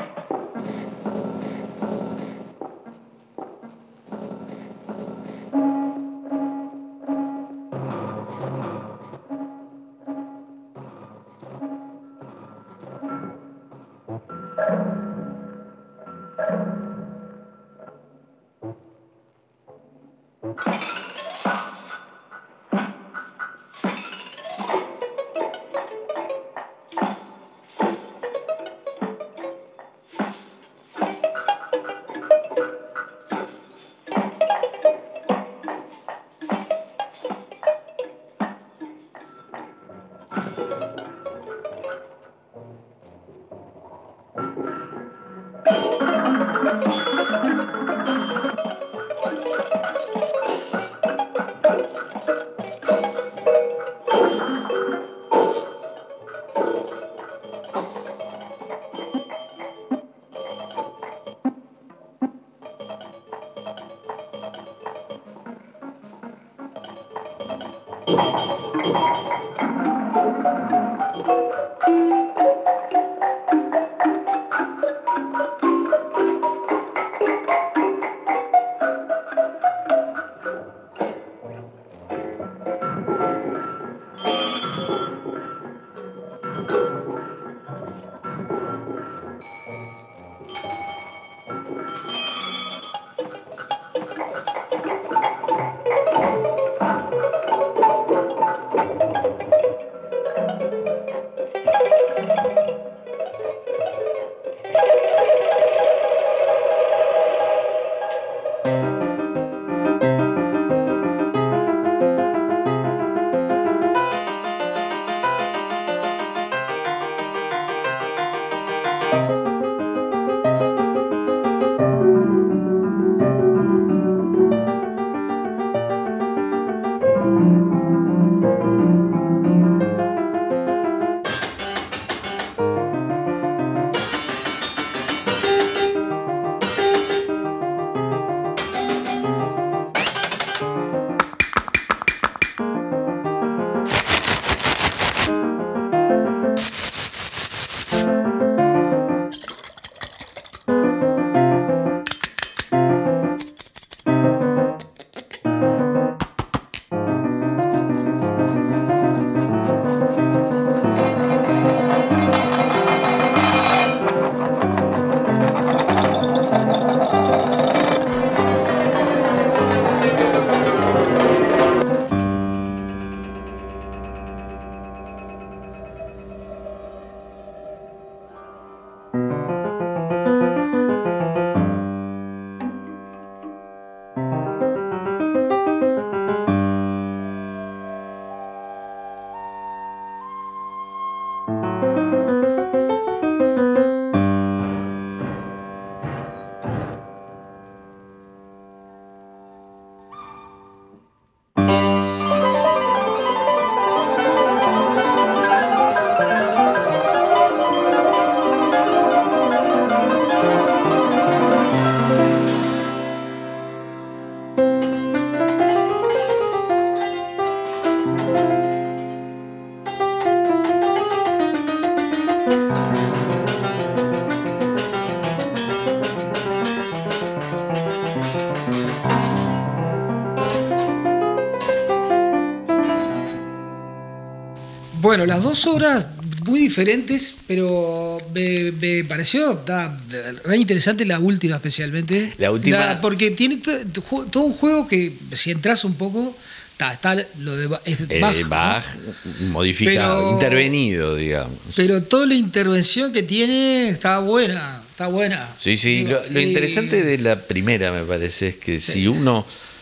Bueno, las dos obras muy diferentes, pero me, me pareció da, re interesante la última especialmente. La última. Da, porque tiene to, todo un juego que, si entras un poco, está, está lo de es eh, Bach, Bach ¿no? Modificado, pero, intervenido, digamos. Pero toda la intervención que tiene está buena, está buena. Sí, sí. Digo, lo, lo y, interesante de la primera, me parece, es que sí. Si uno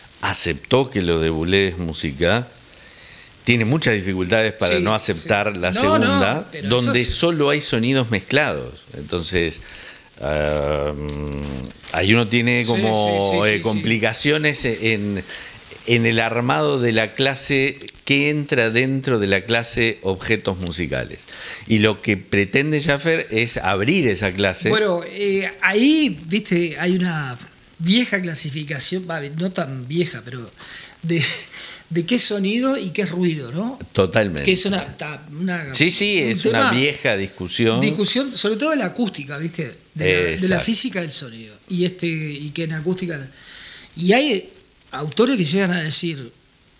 aceptó que lo de Boulez es música, tiene muchas dificultades para sí, no aceptar sí. la no, segunda, no, donde es... solo hay sonidos mezclados. Entonces, uh, ahí uno tiene como sí, sí, sí, eh, sí, complicaciones sí. en, en el armado de la clase que entra dentro de la clase objetos musicales. Y lo que pretende Jaffer es abrir esa clase. Bueno, eh, ahí, viste, hay una vieja clasificación, no tan vieja, pero de... de qué es sonido y qué es ruido, ¿no? Totalmente. Que es una, una sí, sí, es un una vieja discusión. Discusión, sobre todo de la acústica, ¿viste? De la, de la física del sonido. Y este y que en acústica. Y hay autores que llegan a decir,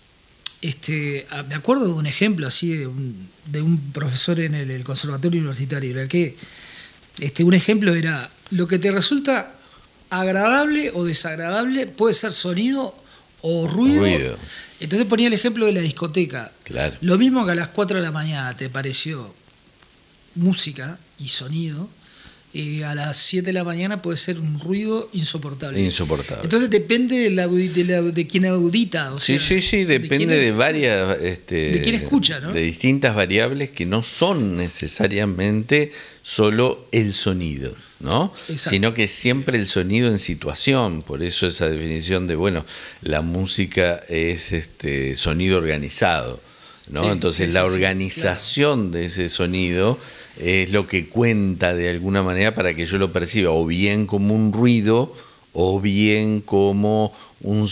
este, me acuerdo de un ejemplo así de un, de un profesor en el, el conservatorio universitario, en el que este, un ejemplo era lo que te resulta agradable o desagradable puede ser sonido o ruido. ruido. Entonces ponía el ejemplo de la discoteca. Claro. Lo mismo que a las cuatro de la mañana te pareció música y sonido, eh, a las siete de la mañana puede ser un ruido insoportable. Insoportable. Entonces depende de, la, de, la, de quién audita. O sí, sea, sí, sí, depende de, de varias... Este, de quién escucha, ¿no? De distintas variables que no son necesariamente solo el sonido, ¿no? Exacto. Sino que siempre el sonido en situación. Por eso esa definición de, bueno, la música es este sonido organizado, ¿no? Sí, Entonces sí, la organización sí, claro. de ese sonido es lo que cuenta de alguna manera para que yo lo perciba o bien como un ruido o bien como un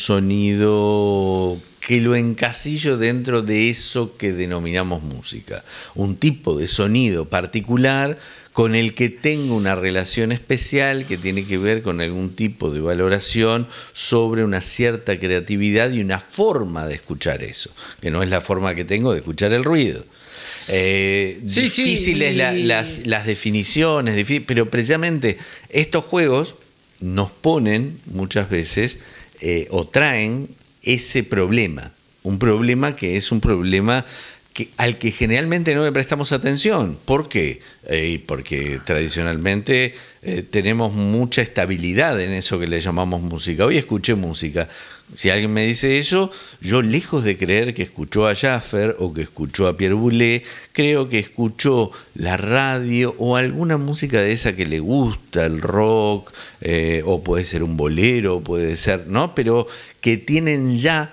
sonido que lo encasillo dentro de eso que denominamos música. Un tipo de sonido particular con el que tengo una relación especial que tiene que ver con algún tipo de valoración sobre una cierta creatividad y una forma de escuchar eso, que no es la forma que tengo de escuchar el ruido. Eh, sí, difíciles sí, y... la, las, las definiciones, difícil, pero precisamente estos juegos nos ponen muchas veces eh, o traen ese problema, un problema que es un problema que, al que generalmente no le prestamos atención. ¿Por qué? Eh, porque tradicionalmente eh, tenemos mucha estabilidad en eso que le llamamos música. Hoy escuché música. Si alguien me dice eso, yo lejos de creer que escuchó a Jaffer o que escuchó a Pierre Boulez, creo que escuchó la radio o alguna música de esa que le gusta, el rock, eh, o puede ser un bolero, puede ser, ¿no? Pero que tienen ya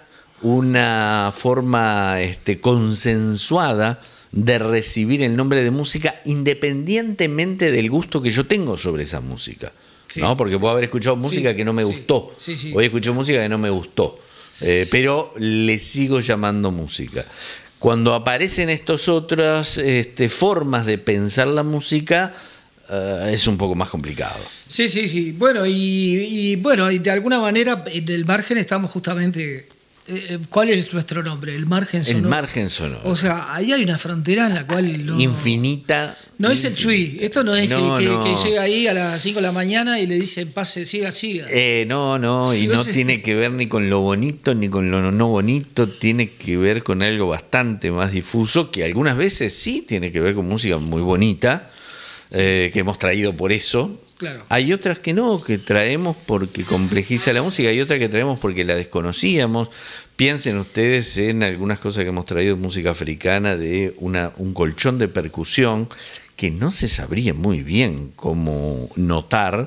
una forma este, consensuada de recibir el nombre de música independientemente del gusto que yo tengo sobre esa música. Sí, ¿no? Porque puedo haber escuchado música sí, que no me sí, gustó. Sí, sí. Hoy escuché música que no me gustó. Eh, pero le sigo llamando música. Cuando aparecen estas otras este, formas de pensar la música, uh, es un poco más complicado. Sí, sí, sí. Bueno, y, y bueno, y de alguna manera en el margen estamos justamente... ¿Cuál es nuestro nombre? El margen sonoro. El margen sonoro. O sea, ahí hay una frontera en la cual no... Infinita. No infinita. Es el chui. Esto no es no, que, no. que llega ahí a las cinco de la mañana y le dicen pase, siga, siga. Eh, no, no, y no, no sé. Tiene que ver ni con lo bonito ni con lo no bonito. Tiene que ver con algo bastante más difuso, que algunas veces sí tiene que ver con música muy bonita, sí. eh, que hemos traído por eso. Claro. Hay otras que no, que traemos porque complejiza la música, hay otras que traemos porque la desconocíamos. Piensen ustedes en algunas cosas que hemos traído de música africana, de una, un colchón de percusión que no se sabría muy bien cómo notar,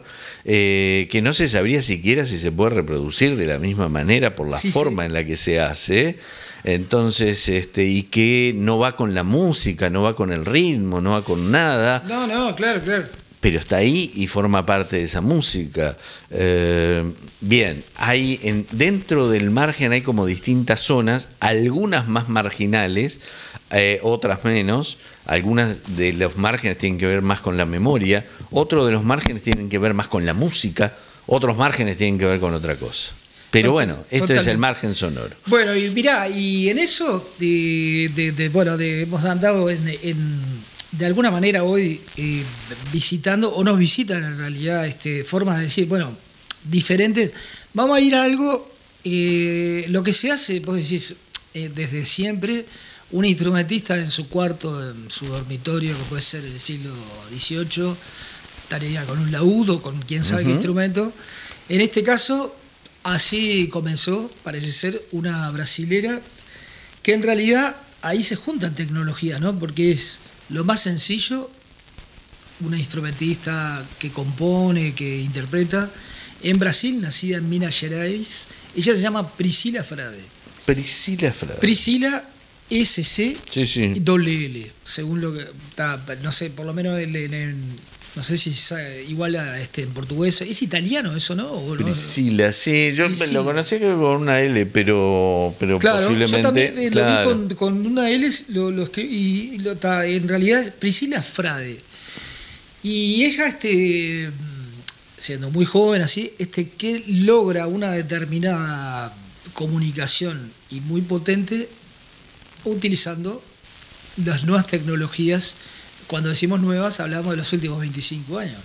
eh, que no se sabría siquiera si se puede reproducir de la misma manera por la sí, forma sí. en la que se hace. Entonces, este, y que no va con la música, no va con el ritmo, no va con nada. No, no, claro, claro. Pero está ahí y forma parte de esa música. Eh, bien, hay en, dentro del margen hay como distintas zonas, algunas más marginales, eh, otras menos. Algunas de los márgenes tienen que ver más con la memoria, otros de los márgenes tienen que ver más con la música, otros márgenes tienen que ver con otra cosa. Pero bueno, este Totalmente. Es el margen sonoro. Bueno, y mirá, y en eso, de, de, de, bueno, de, hemos andado en... en de alguna manera hoy eh, visitando, o nos visitan en realidad este, formas de decir, bueno, diferentes. Vamos a ir a algo, eh, lo que se hace, vos decís, eh, desde siempre, un instrumentista en su cuarto, en su dormitorio, que puede ser el siglo dieciocho, estaría con un laúd o con quién sabe uh-huh. qué instrumento. En este caso, así comenzó, parece ser, una brasilera, que en realidad ahí se juntan tecnologías, ¿no? Porque es... Lo más sencillo, una instrumentista que compone, que interpreta, en Brasil, nacida en Minas Gerais, ella se llama Priscila Frade. Priscila Frade. Priscila S C sí, sí. L L, según lo que está, no sé, por lo menos el, el, el, no sé si es igual a este en portugués. ¿Es italiano eso, no? ¿O Priscila, no? sí, yo Priscila. Lo conocí con una L, pero, pero claro, posiblemente... Yo también eh, claro. lo vi con, con una L, lo, lo escribí, y lo, ta, en realidad es Priscila Frade. Y ella, este, siendo muy joven así, este, que logra una determinada comunicación y muy potente utilizando las nuevas tecnologías. Cuando decimos nuevas, hablamos de los últimos veinticinco años.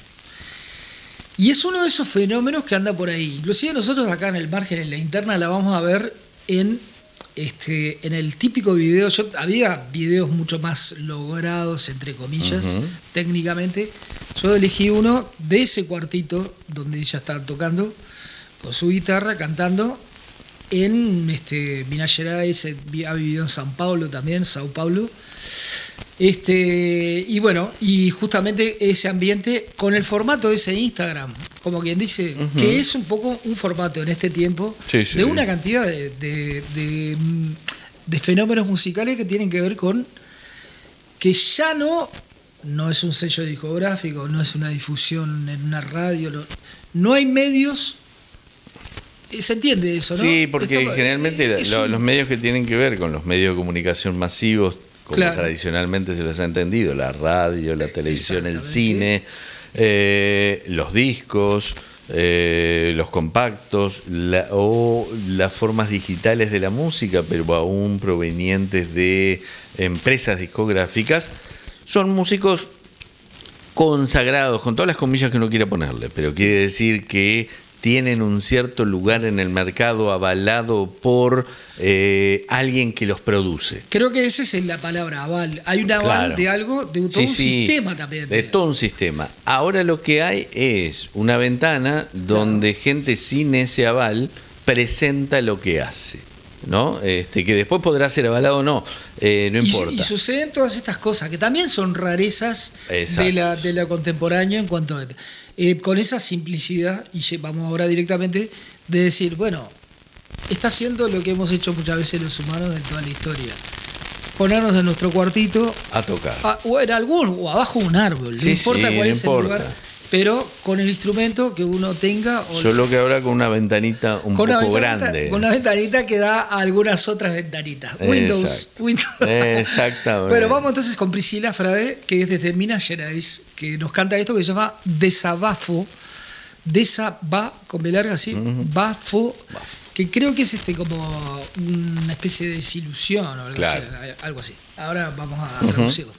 Y es uno de esos fenómenos que anda por ahí. Inclusive nosotros acá en el margen, en la interna, la vamos a ver en este, en el típico video, yo había videos mucho más logrados, entre comillas, uh-huh. técnicamente. Yo elegí uno de ese cuartito donde ella estaba tocando con su guitarra, cantando en este, Minas Gerais, ha vivido en San Paulo también, Sao Paulo. Este, y bueno, y justamente ese ambiente con el formato de ese Instagram, como quien dice, uh-huh. que es un poco un formato en este tiempo sí, sí. de una cantidad de, de, de, de fenómenos musicales que tienen que ver con que ya no, no es un sello discográfico, no es una difusión en una radio, no, no hay medios. Se entiende eso, ¿no? Sí, porque Esto, generalmente eh, lo, un... los medios que tienen que ver con los medios de comunicación masivos, como claro. tradicionalmente se les ha entendido, la radio, la televisión, el cine, eh, los discos, eh, los compactos, la, o las formas digitales de la música, pero aún provenientes de empresas discográficas, son músicos consagrados, con todas las comillas que uno quiera ponerle, pero quiere decir que tienen un cierto lugar en el mercado avalado por eh, alguien que los produce. Creo que esa es la palabra, aval. Hay un aval claro. de algo, de todo sí, un sí, sistema también. De todo un sistema. Ahora lo que hay es una ventana donde claro. gente sin ese aval presenta lo que hace, ¿no? Este, que después podrá ser avalado o no, eh, no importa. Y, y suceden todas estas cosas, que también son rarezas de la, de la contemporánea en cuanto a... Eh, con esa simplicidad, y vamos ahora directamente, de decir, bueno, está haciendo lo que hemos hecho muchas veces los humanos en toda la historia. Ponernos en nuestro cuartito a tocar. A, o en algún, o abajo de un árbol, sí, no importa sí, cuál no es importa. el lugar, pero con el instrumento que uno tenga. O solo que ahora con una ventanita un poco ventanita, grande. Con una ventanita que da a algunas otras ventanitas. Windows. Exacto. Windows. Exactamente. Bueno, vamos entonces con Priscila Frade, que es desde Minas Gerais, que nos canta esto que se llama Desabafo. Desaba, con B larga así, uh-huh. Bafo, que creo que es este como una especie de desilusión o algo, claro. así, algo así. Ahora vamos a uh-huh. traducirlo.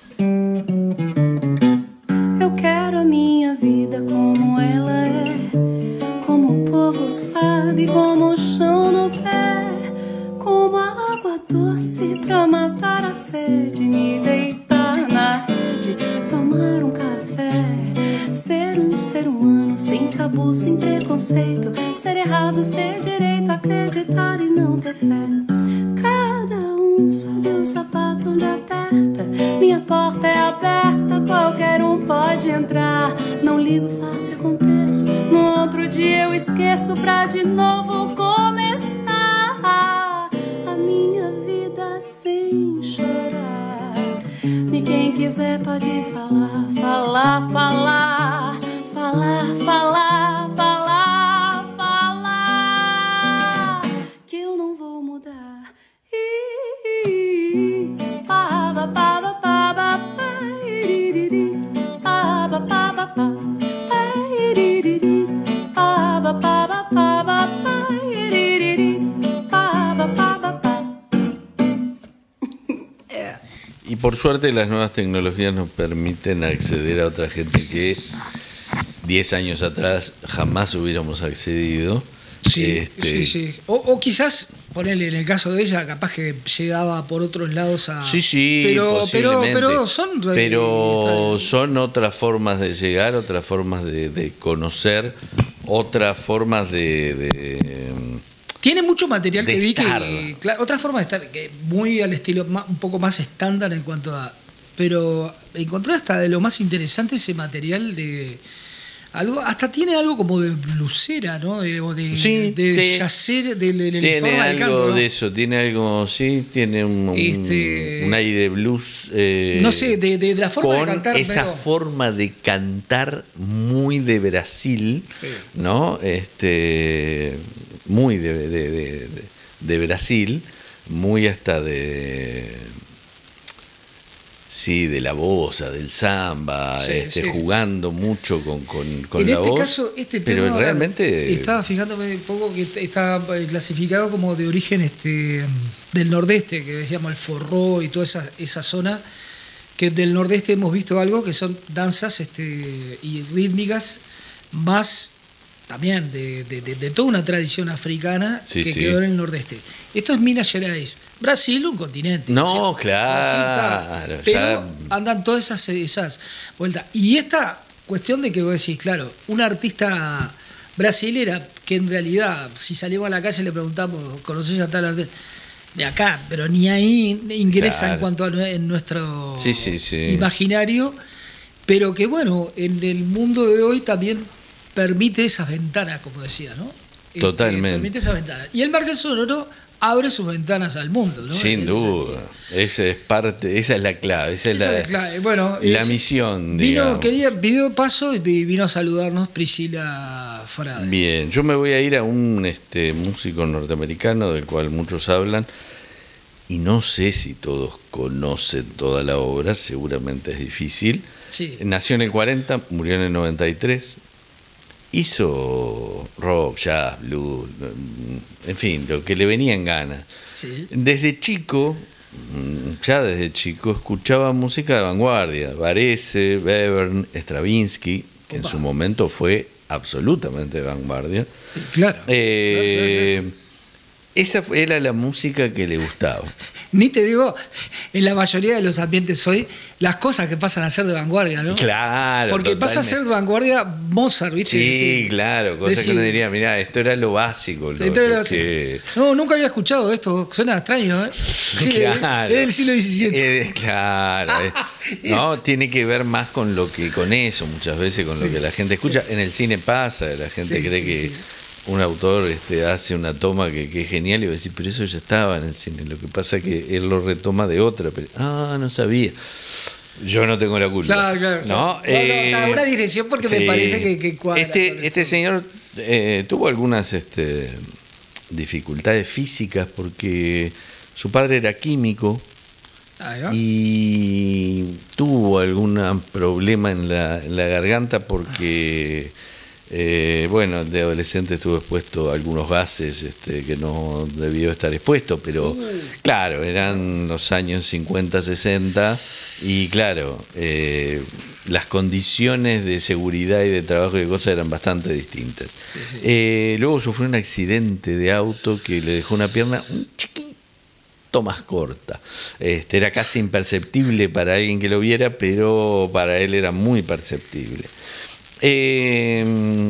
Eu quero a minha vida como ela é, como o povo sabe, como o chão no pé, como a água doce pra matar a sede, me deitar na rede, tomar um café, ser um ser humano sem tabu, sem preconceito, ser errado, ser direito, acreditar e não ter fé. Cada um sabe o sapato onde aperta, minha porta é aberta, qualquer um pode entrar. Não ligo, faço e aconteço, no outro dia eu esqueço pra de novo começar a minha vida sem chorar. E quem quiser pode falar, falar, falar, falar, falar, falar, falar, que eu não vou mudar. Paba, paba, paba, pairiri, paba, paba, paba, pairiri, paba, paba, paba, pairiri, paba, paba, paba. Y por suerte las nuevas tecnologías nos permiten acceder a otra gente que diez años atrás jamás hubiéramos accedido. Sí, este... sí, sí. O, o quizás, ponele, en el caso de ella, capaz que llegaba por otros lados a... Sí, sí, pero, pero, pero son... Pero son otras formas de llegar, otras formas de, de conocer, otras formas de... de Tiene mucho material que vi estar. que... Claro, otra forma de estar, que muy al estilo, más, un poco más estándar en cuanto a... Pero encontré hasta de lo más interesante ese material de... Algo, hasta tiene algo como de blusera, ¿no? De, o de, sí, de sí. yacer de, de, de tiene forma algo de canto, ¿no? de eso, tiene algo, sí, tiene un, este, un aire blues. Eh, no sé, de, de, de la forma con de cantar. Esa pero... forma de cantar muy de Brasil, sí. ¿no? Este, muy de, de, de, de Brasil, muy hasta de. Sí, de la bossa, del samba, sí, este, sí. jugando mucho con, con, con en la este voz. Caso, este pero tema, realmente estaba fijándome un poco que está clasificado como de origen este del nordeste, que decíamos el forró y toda esa, esa zona, que del nordeste hemos visto algo que son danzas este, y rítmicas más también de, de, de, de toda una tradición africana sí, que sí. quedó en el nordeste. Esto es Minas Gerais. Brasil, un continente. No, o sea, claro. está, pero ya... andan todas esas, esas vueltas. Y esta cuestión de que vos decís, claro, una artista brasilera que en realidad, si salimos a la calle y le preguntamos, ¿conoces a tal artista? De acá, pero ni ahí ingresa Claro. en cuanto a en nuestro Sí, sí, sí. imaginario, pero que bueno, en el mundo de hoy también permite esas ventanas, como decía, ¿no? Totalmente. Este, permite esas ventanas. Y el margen sonoro abre sus ventanas al mundo, ¿no? Sin Es- duda. Esa es parte, esa es la clave, esa es esa la, es la clave. Bueno, la es- misión, Vino, digamos. quería, pidió paso y vino a saludarnos Priscila Frade. Bien, yo me voy a ir a un este, músico norteamericano del cual muchos hablan y no sé si todos conocen toda la obra, seguramente es difícil. Sí. Nació en el cuarenta, murió en el noventa y tres. Hizo rock, jazz, blues, en fin, lo que le venía en gana. Sí. Desde chico, ya desde chico, escuchaba música de vanguardia, Varese, Webern, Stravinsky, que Opa. en su momento fue absolutamente de vanguardia. Claro. Eh, claro, claro, claro. Esa fue- era la música que le gustaba. Ni te digo, en la mayoría de los ambientes hoy, las cosas que pasan a ser de vanguardia, ¿no? Claro. Porque pasa a ser de vanguardia Mozart, ¿viste? Sí, Decir- claro, cosa que decir- uno diría, mirá, esto era lo básico. Lo, Entonces, lo lo hace. que- No, nunca había escuchado esto, suena extraño, ¿eh? Sí, Claro. Es del siglo diecisiete. Eh, claro. eh. No, Es- tiene que ver más con lo que, con eso, muchas veces, con Sí, lo que la gente escucha. En el cine pasa, la gente Sí, cree sí, que sí. un autor este, hace una toma que, que es genial y va a decir, pero eso ya estaba en el cine. Lo que pasa es que él lo retoma de otra. Pero, ah, no sabía. Yo no tengo la culpa. Claro, claro. ¿No? No, no, Eh, da una dirección porque me parece que- que cuadra con Este, esto. este señor eh, tuvo algunas este, dificultades físicas porque su padre era químico Ahí va. y tuvo algún problema en la, en la garganta porque, eh, bueno, de adolescente estuvo expuesto a algunos gases este, que no debió estar expuesto, pero claro, eran los años cincuenta, sesenta y claro, eh, las condiciones de seguridad y de trabajo y de cosas eran bastante distintas. Sí, sí. Eh, luego sufrió un accidente de auto que le dejó una pierna un chiquito más corta. Este, era casi imperceptible para alguien que lo viera, pero para él era muy perceptible. Eh,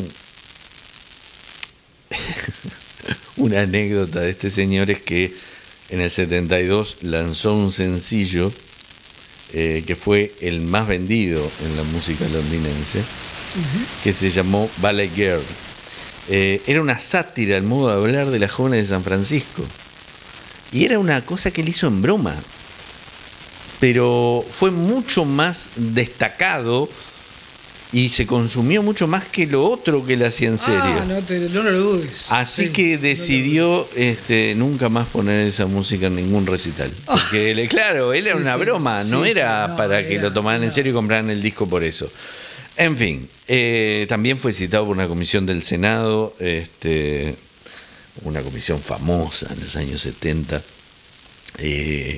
una anécdota de este señor es que en el setenta y dos lanzó un sencillo eh, que fue el más vendido en la música londinense, que se llamó Ballet Girl. Eh, era una sátira al modo de hablar de las jóvenes de San Francisco. Y era una cosa que él hizo en broma. Pero fue mucho más destacado y se consumió mucho más que lo otro que él hacía en serio. Ah, no, te- no lo dudes. Así Sí, que no lo dudes. decidió este, nunca más poner esa música en ningún recital. Porque, le- claro, él Sí, era una sí, broma, sí, no sí, era no, para que era- lo tomaran en no. serio y compraran el disco por eso. En fin, eh, también fue citado por una comisión del Senado, este, una comisión famosa en los años setenta. Eh,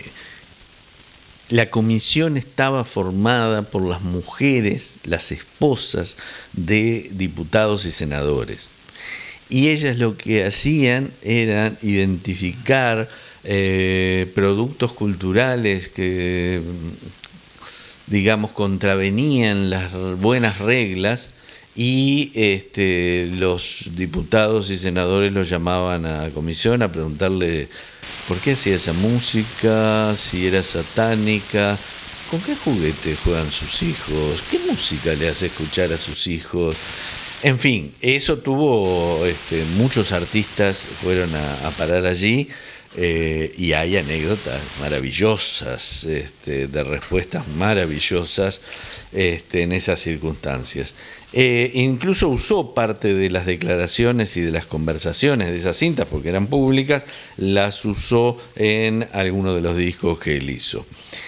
la comisión estaba formada por las mujeres, las esposas de diputados y senadores. Y ellas lo que hacían era identificar eh, productos culturales que, digamos, contravenían las buenas reglas y este, los diputados y senadores los llamaban a la comisión a preguntarle por qué hacía esa música, si era satánica, con qué juguete juegan sus hijos, qué música le hace escuchar a sus hijos. En fin, eso tuvo, este, muchos artistas fueron a, a parar allí. Eh, y hay anécdotas maravillosas, este, de respuestas maravillosas este, en esas circunstancias. Eh, incluso usó parte de las declaraciones y de las conversaciones de esas cintas, porque eran públicas, las usó en alguno de los discos que él hizo.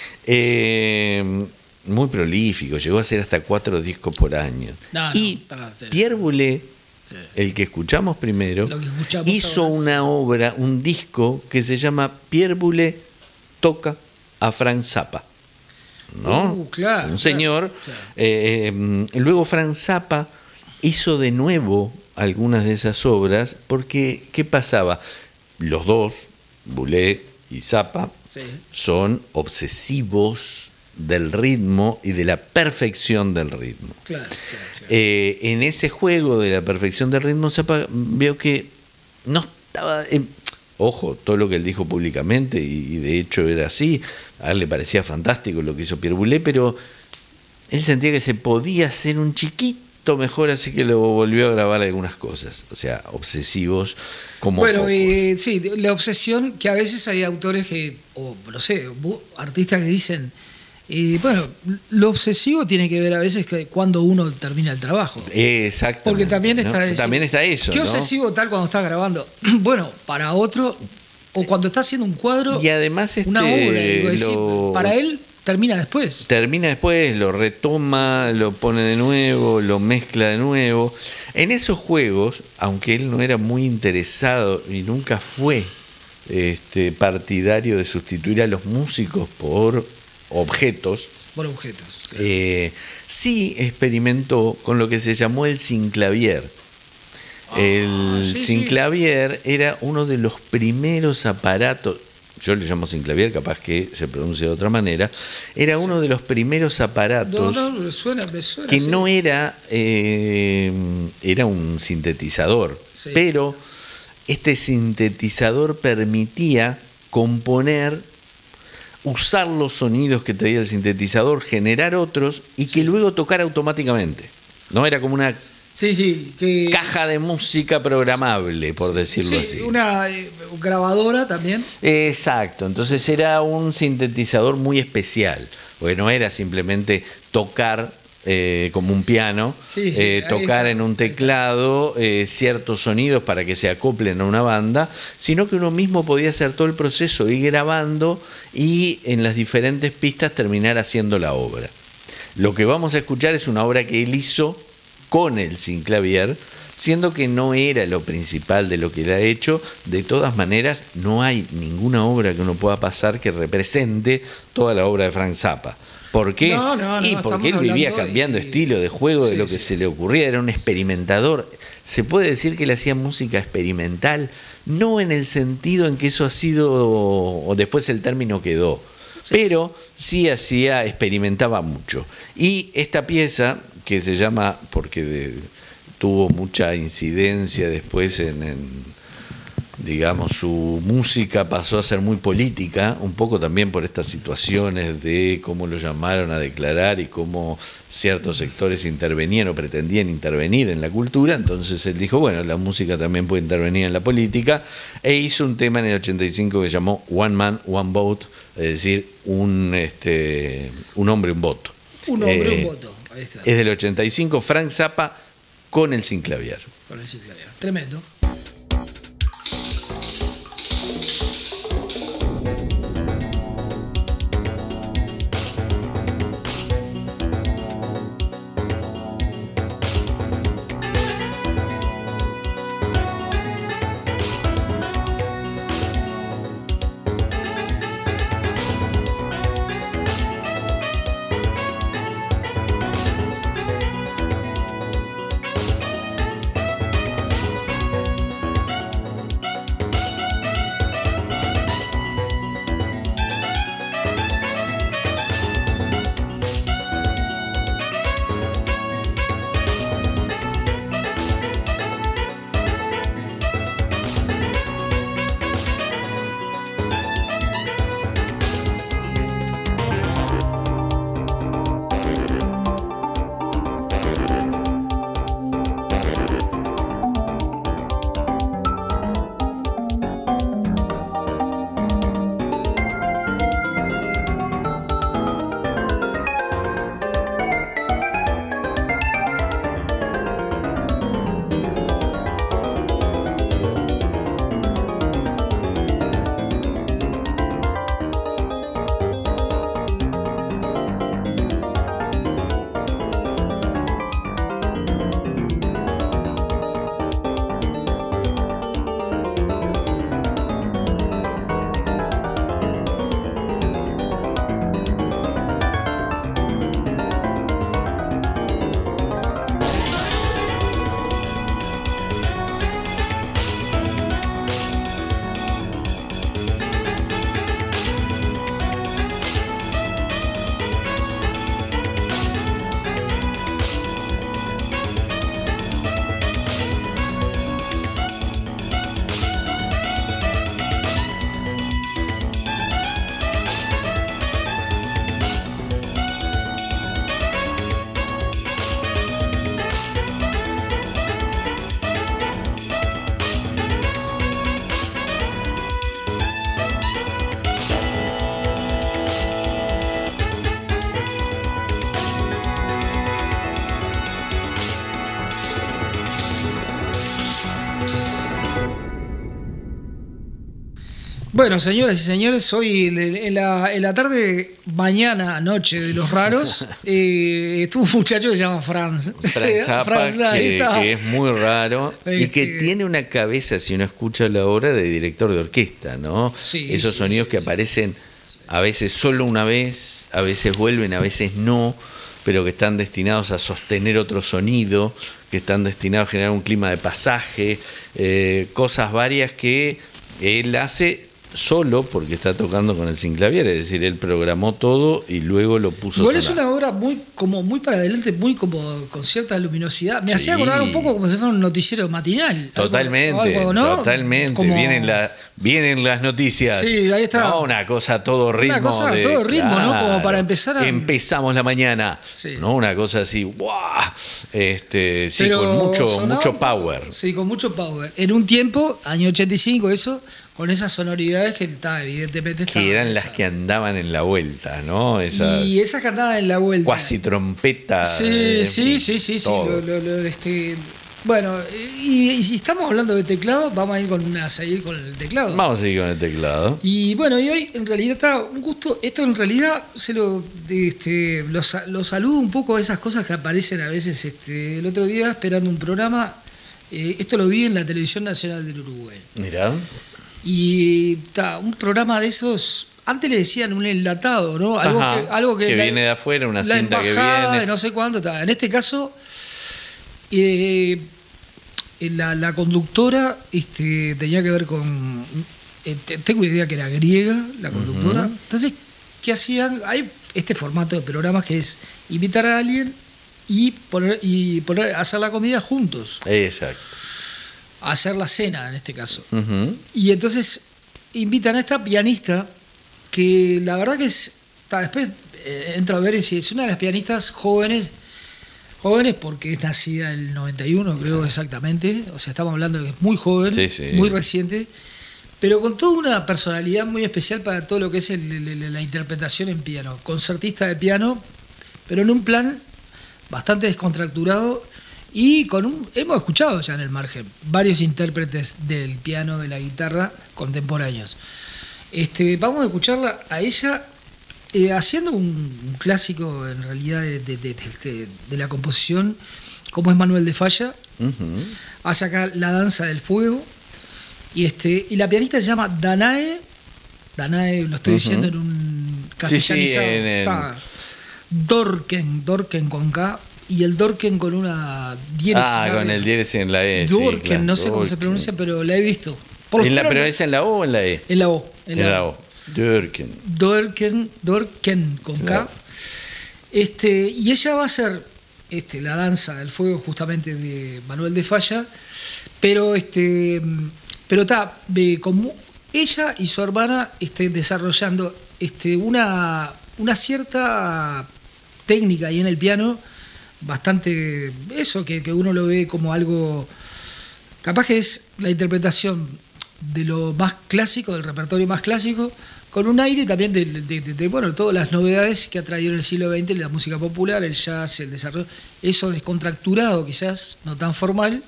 Eh, muy prolífico, llegó a hacer hasta cuatro discos por año. No, no, y estaba cerca. Pierre Boulez, el que escuchamos primero, Lo que escuchamos hizo ahora. una obra, un disco que se llama Pierre Boulez toca a Frank Zappa, ¿no? Uh, claro, un señor. claro, claro. Eh, eh, luego Frank Zappa hizo de nuevo algunas de esas obras, porque ¿qué pasaba? Los dos, Boulez y Zappa, sí. son obsesivos del ritmo y de la perfección del ritmo. Claro, claro, claro. Eh, en ese juego de la perfección del ritmo, Zappa veo que no estaba... En, ojo, todo lo que él dijo públicamente, y, y de hecho era así, a él le parecía fantástico lo que hizo Pierre Boulez, pero él sentía que se podía hacer un chiquito mejor, así que lo volvió a grabar algunas cosas. O sea, obsesivos como Bueno, pocos. Eh, sí, la obsesión, que a veces hay autores que, o no sé, artistas que dicen, eh, bueno, lo obsesivo tiene que ver a veces que cuando uno termina el trabajo. Exacto. Porque también está, ¿no? decir, también está eso. ¿Qué ¿no? obsesivo tal cuando está grabando? Bueno, para otro, o cuando está haciendo un cuadro, y además este, una obra, digo, decir, lo... para él termina después. Termina después, lo retoma, lo pone de nuevo, lo mezcla de nuevo. En esos juegos, aunque él no era muy interesado y nunca fue este, partidario de sustituir a los músicos por objetos, por objetos, claro. eh, sí experimentó con lo que se llamó el synclavier. Ah, el sí, synclavier sí. era uno de los primeros aparatos. Yo le llamo synclavier, capaz que se pronuncia de otra manera, era sí. uno de los primeros aparatos no, no, me suena, me suena, que sí. no era, eh, era un sintetizador, sí. pero este sintetizador permitía componer, usar los sonidos que traía el sintetizador, generar otros y que sí. luego tocar automáticamente. No era como una... Sí, sí, que... caja de música programable, por decirlo sí, así. Una eh, grabadora también. Exacto, entonces era un sintetizador muy especial, porque no era simplemente tocar eh, como un piano, sí, sí, eh, tocar en un teclado eh, ciertos sonidos para que se acoplen a una banda, sino que uno mismo podía hacer todo el proceso, ir grabando y en las diferentes pistas terminar haciendo la obra. Lo que vamos a escuchar es una obra que él hizo con el synclavier, siendo que no era lo principal de lo que él ha hecho. De todas maneras, no hay ninguna obra que uno pueda pasar que represente toda la obra de Frank Zappa. ¿Por qué? No, no, no, y porque él vivía cambiando de, estilo de juego, sí, de lo que sí. se le ocurría, era un experimentador. Se puede decir que él hacía música experimental, no en el sentido en que eso ha sido, o después el término quedó, sí. pero sí hacía, experimentaba mucho. Y esta pieza, que se llama, porque de, tuvo mucha incidencia después en, en, digamos, su música pasó a ser muy política, un poco también por estas situaciones de cómo lo llamaron a declarar y cómo ciertos sectores intervenían o pretendían intervenir en la cultura. Entonces él dijo, bueno, la música también puede intervenir en la política, e hizo un tema en el ochenta y cinco que llamó One Man, One Vote, es decir, un, este, un hombre, un voto. Un hombre, eh, un voto. Ahí está. Es del ochenta y cinco, Frank Zappa con el synclavier. Con el synclavier. Tremendo. Bueno, señoras y señores, hoy en la, en la tarde, mañana, noche de los raros, eh, estuvo un muchacho que se llama Franz. Franz Zappa, Franz, que, está. que es muy raro Este... y que tiene una cabeza, si uno escucha la obra, de director de orquesta, ¿no? Sí, Esos sí, sonidos sí, que sí. aparecen a veces solo una vez, a veces vuelven, a veces no, pero que están destinados a sostener otro sonido, que están destinados a generar un clima de pasaje, eh, cosas varias que él hace solo porque está tocando con el sinclavier, es decir, él programó todo y luego lo puso. Igual es sonar. una obra muy como muy para adelante, muy como con cierta luminosidad. Me Sí. hacía acordar un poco como si fuera un noticiero matinal. Totalmente, algo, algo, ¿no? totalmente. Como... Vienen, la, vienen las noticias. Sí, ahí está. No, una cosa a todo ritmo. Una cosa a de- todo ritmo, ¿no? Como para empezar a- Empezamos la mañana. Sí. ¿No? Una cosa así, ¡guau! Este, sí, Pero con mucho, sonaba mucho un poco- power. Sí, con mucho power. En un tiempo, año ochenta y cinco, eso, con esas sonoridades que está, evidentemente estaban Que eran en las esa. que andaban en la vuelta, ¿no? Esas Y esas que andaban en la vuelta. cuasi trompetas. Sí, en sí, fin, sí, sí, sí. todo. lo- lo- lo- este, bueno, y, y si estamos hablando de teclado, vamos a ir con una, a seguir con el teclado. Vamos a seguir con el teclado. Y bueno, y hoy en realidad está un gusto. Esto en realidad se lo, este, lo, sa- lo saludo un poco a esas cosas que aparecen a veces. Este, el otro día, esperando un programa, eh, esto lo vi en la Televisión Nacional del Uruguay. Mirá. Y está un programa de esos. Antes le decían un enlatado, ¿no? Algo Ajá, que, algo que, que la- viene de afuera, una la cinta que embajada viene. de no sé cuánto. Está. En este caso, eh, la, la conductora este, tenía que ver con. eh, te- tengo idea que era griega, la conductora. Ujú. Entonces, ¿qué hacían? Hay este formato de programas que es invitar a alguien y poner y poner hacer la comida juntos, Exacto. hacer la cena en este caso. Ujú. Y entonces invitan a esta pianista que la verdad que es. Ta, después eh, entro a ver si es una de las pianistas jóvenes, jóvenes porque es nacida en el noventa y uno, creo exactamente. O sea, estamos hablando de que es muy joven, Sí, sí. muy reciente, pero con toda una personalidad muy especial para todo lo que es el- el- el- la interpretación en piano. Concertista de piano, pero en un plan bastante descontracturado. Y con un, hemos escuchado ya en el margen varios intérpretes del piano, de la guitarra contemporáneos. Este, vamos a escucharla a ella eh, haciendo un, un clásico en realidad de, de- de- de- de la composición, como es Manuel de Falla. Ujú. Hace acá La Danza del Fuego. Y, este, y la pianista se llama Danae. Danae, lo estoy Ujú. diciendo en un Sí, sí, castellanizado. en- en- Está. Dorken, Dorken con K. Y el Dorken con una diéresis. Ah, ¿sabe? con el diéresis en la E. sí, Dorken, claro. no sé cómo se Dorken. pronuncia, pero la he visto. Por lo ¿En la, menos ¿Pero es en la O o en la E? en la O. En En la la O. O. Dorken. Dorken, Dorken con K. Claro. Este, y ella va a hacer este, la danza del fuego justamente de Manuel de Falla, pero este, pero está como ella y su hermana este, desarrollando este, una, una cierta técnica ahí en el piano, bastante eso que, que uno lo ve como algo capaz que es la interpretación de lo más clásico, del repertorio más clásico, con un aire también de, de- de- de, bueno, todas las novedades que ha traído en el siglo veinte la música popular, el jazz, el desarrollo, eso descontracturado quizás, no tan formal,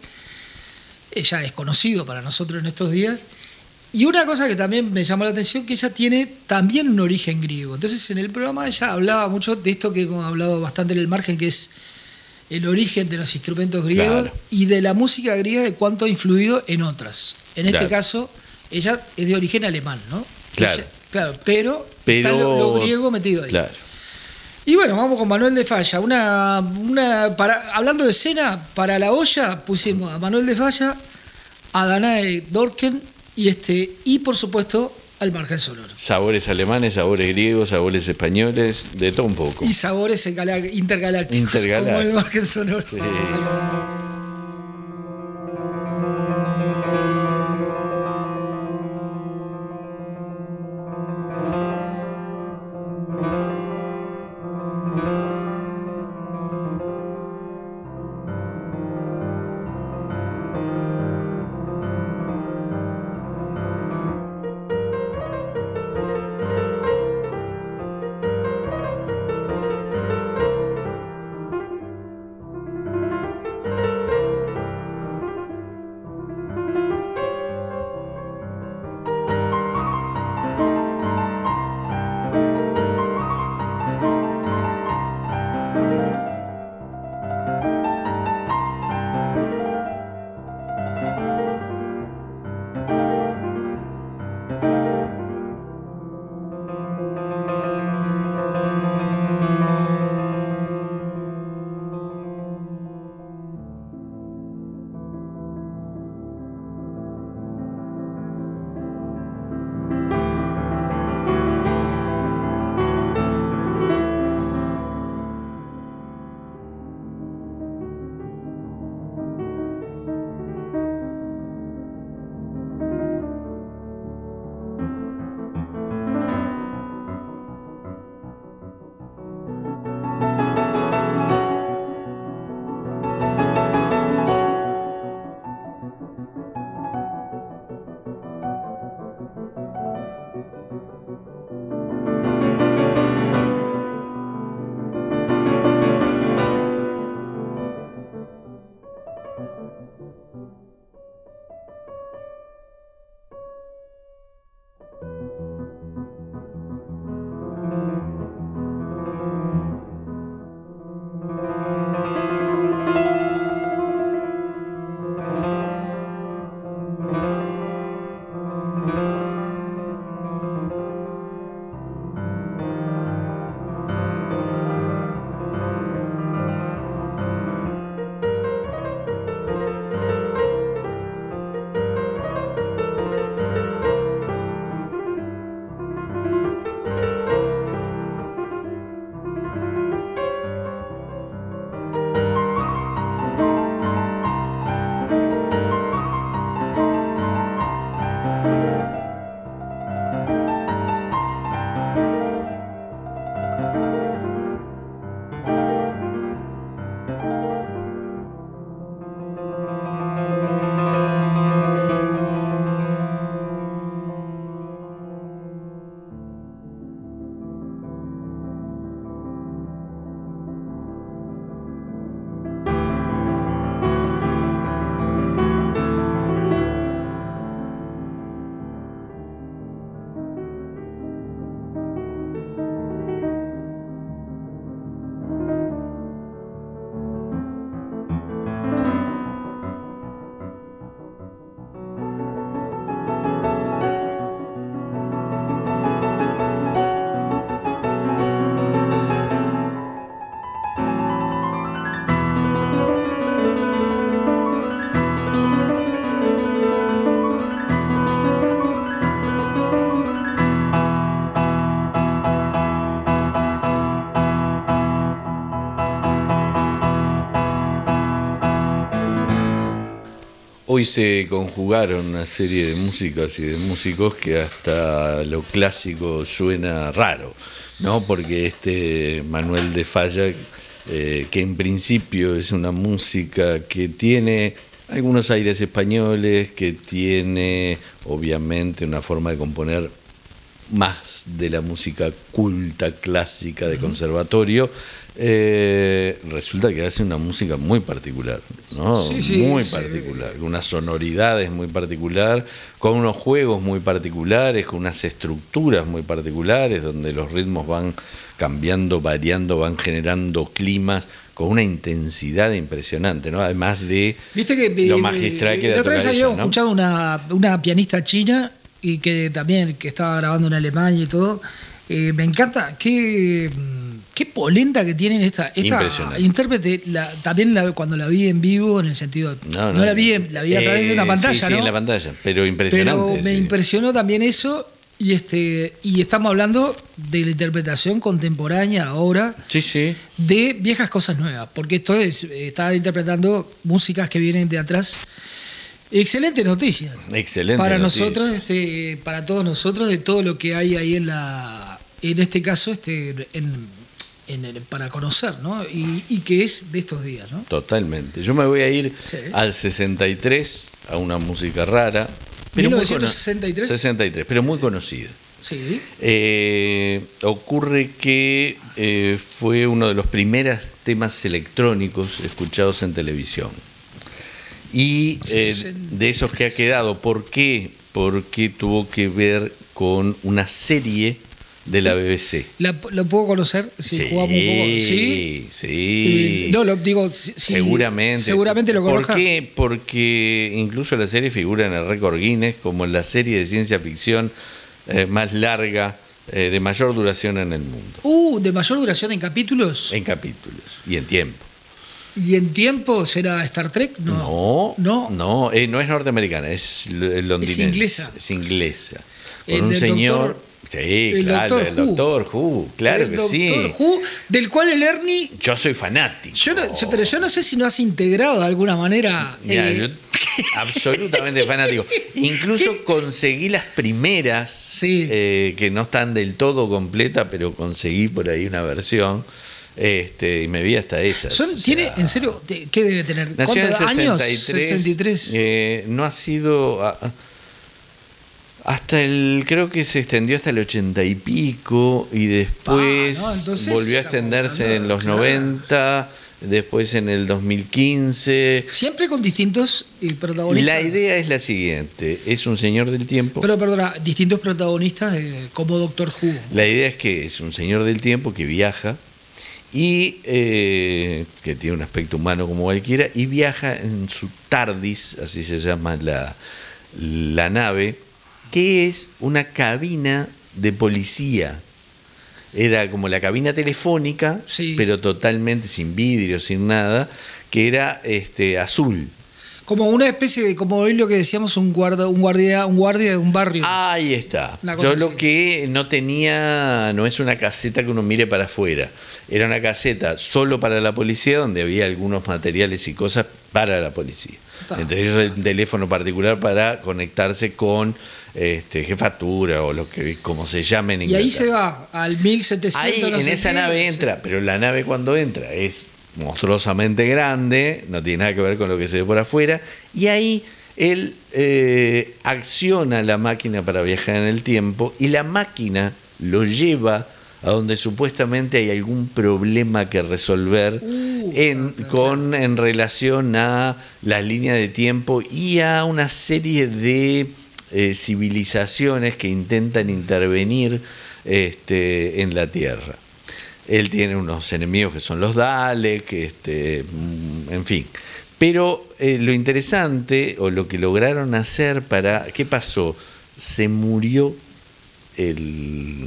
eh, ya es conocido para nosotros en estos días. Y una cosa que también me llamó la atención, que ella tiene también un origen griego. Entonces en el programa ella hablaba mucho de esto que hemos hablado bastante en el margen, que es el origen de los instrumentos griegos Claro. y de la música griega de cuánto ha influido en otras. En este Claro. caso, ella es de origen alemán, ¿no? Claro. Ella- claro, pero, Pero- está lo, lo griego metido ahí. Claro. Y bueno, vamos con Manuel de Falla. Una, una, para, hablando de escena, para la olla pusimos a Manuel de Falla, a Danae Dorken y, este, y por supuesto al margen sonoro. Sabores alemanes, sabores griegos, sabores españoles, de todo un poco. Y sabores en gala- intergalácticos, Intergalácticos. como el margen sonoro. Sí. Thank hoy se conjugaron una serie de músicas y de músicos que hasta lo clásico suena raro, ¿no? Porque este Manuel de Falla, eh, que en principio es una música que tiene algunos aires españoles, que tiene obviamente una forma de componer más de la música culta, clásica, de conservatorio, eh, resulta que hace una música muy particular, ¿no? Sí, sí, muy sí. particular, con unas sonoridades muy particular, con unos juegos muy particulares, con unas estructuras muy particulares, donde los ritmos van cambiando, variando, van generando climas con una intensidad impresionante, ¿no? Además de ¿Viste que, lo magistral que la la otra vez toca habíamos ella, ¿no? escuchado una, una pianista china y que también que estaba grabando en Alemania y todo. Eh, me encanta qué, qué polenta que tienen esta, esta intérprete. La, también la, cuando la vi en vivo, en el sentido, no, no, no la vi, la vi a través eh, de una pantalla, sí, sí, ¿no? en la pantalla, pero impresionante. Pero me sí. impresionó también eso. Y este y estamos hablando de la interpretación contemporánea ahora, sí, sí. de viejas cosas nuevas, porque esto es está interpretando músicas que vienen de atrás. Excelentes noticias. Excelente para noticias. nosotros, este, para todos nosotros, de todo lo que hay ahí en la, en este caso, este, en, en el, para conocer, ¿no? Y, y que es de estos días, ¿no? Totalmente. Yo me voy a ir sí. al sesenta y tres, a una música rara. Pero ¿mil novecientos sesenta y tres? sesenta y tres, pero muy conocida. Sí. Eh, ocurre que eh, fue uno de los primeros temas electrónicos escuchados en televisión. Y eh, de esos que ha quedado. ¿Por qué? Porque tuvo que ver con una serie de la B B C. ¿La, ¿Lo puedo conocer? Si sí, jugamos un poco. Sí, sí. Eh, no, lo digo. Si, seguramente. Seguramente lo conozco. ¿Por qué? Porque incluso la serie figura en el récord Guinness como la serie de ciencia ficción eh, más larga, eh, de mayor duración en el mundo. Uh, ¿de mayor duración en capítulos? En capítulos y en tiempo. ¿Y en tiempo será Star Trek? No, no, no, no, eh, no es norteamericana, es londinense. Es inglesa. Es inglesa. Con el un señor. Doctor, sí, el claro, Doctor el Doctor Who, Who claro el que Doctor sí. Who, del cual el Ernie. Yo soy fanático. Yo no, pero yo no sé si no has integrado de alguna manera. Mira, eh, yo absolutamente fanático. Incluso ¿qué? Conseguí las primeras, sí. eh, que no están del todo completas, pero conseguí por ahí una versión. Este, y me vi hasta esas. Son, ¿tiene, en serio, qué debe tener? Nació ¿Cuántos años? sesenta y tres. Eh, no ha sido. A, hasta el. Creo que se extendió hasta el ochenta y pico. Y después ah, no, entonces, volvió a extenderse hablando, en los claro. noventa. Después en el dos mil quince. Siempre con distintos eh, protagonistas. La idea es la siguiente: es un señor del tiempo. Pero, perdona, distintos protagonistas eh, como Doctor Who. La idea es que es un señor del tiempo que viaja. Y eh, que tiene un aspecto humano como cualquiera, y viaja en su TARDIS, así se llama la, la nave, que es una cabina de policía. Era como la cabina telefónica, sí. pero totalmente sin vidrio, sin nada, que era este, azul. Como una especie de, como hoy lo que decíamos, un guarda, un guardia, un guardia de un barrio. Ahí está. Yo lo que no tenía, no es una caseta que uno mire para afuera. Era una caseta solo para la policía, donde había algunos materiales y cosas para la policía. Está. Entre ellos el teléfono particular para conectarse con este, jefatura o lo que como se llame en Inglaterra. Y ahí se va al mil setecientos. Ahí no en sé esa qué, nave entra, sí. Pero la nave cuando entra es monstruosamente grande, no tiene nada que ver con lo que se ve por afuera, y ahí él eh, acciona la máquina para viajar en el tiempo y la máquina lo lleva a donde supuestamente hay algún problema que resolver uh, en, con, en relación a la línea de tiempo y a una serie de eh, civilizaciones que intentan intervenir este, en la Tierra. Él tiene unos enemigos que son los Dalek, este, en fin. Pero eh, lo interesante, o lo que lograron hacer para... ¿Qué pasó? Se murió el,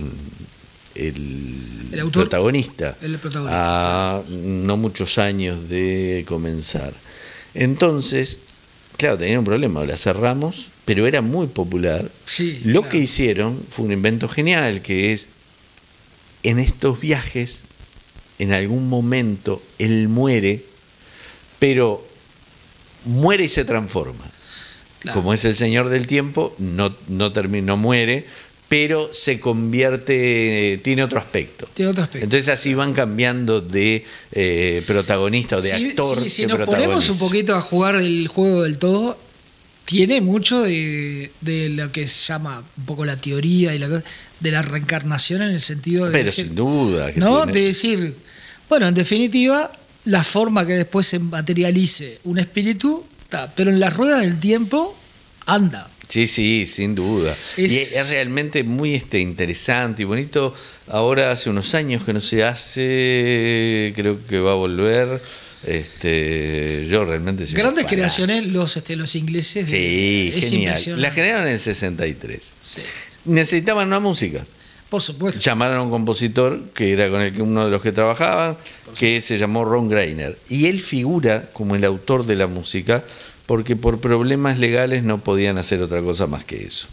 el, ¿El autor? protagonista, el protagonista a no muchos años de comenzar. Entonces, claro, tenían un problema, la cerramos, pero era muy popular. Sí, lo claro. que hicieron fue un invento genial, que es... En estos viajes, en algún momento, él muere, pero muere y se transforma. Claro. Como es el señor del tiempo, no, no, termina, no muere, pero se convierte, tiene otro aspecto. Tiene otro aspecto. Entonces así van cambiando de eh, protagonista o de si, actor. Si, si nos ponemos un poquito a jugar el juego del todo, tiene mucho de, de lo que se llama un poco la teoría y la, de la reencarnación en el sentido de pero decir, sin duda. Que ¿no? tiene... De decir, bueno, en definitiva, la forma que después se materialice un espíritu, ta, pero en las ruedas del tiempo anda. Sí, sí, sin duda. Es... Y es realmente muy este, interesante y bonito. Ahora hace unos años que no se hace, creo que va a volver. Este, yo realmente grandes creaciones los este, los ingleses. Sí, es genial. La generaron en el sesenta y tres. Sí. Necesitaban una música. Por supuesto. Llamaron a un compositor que era con el que uno de los que trabajaban, que se llamó Ron Greiner, y él figura como el autor de la música porque por problemas legales no podían hacer otra cosa más que eso.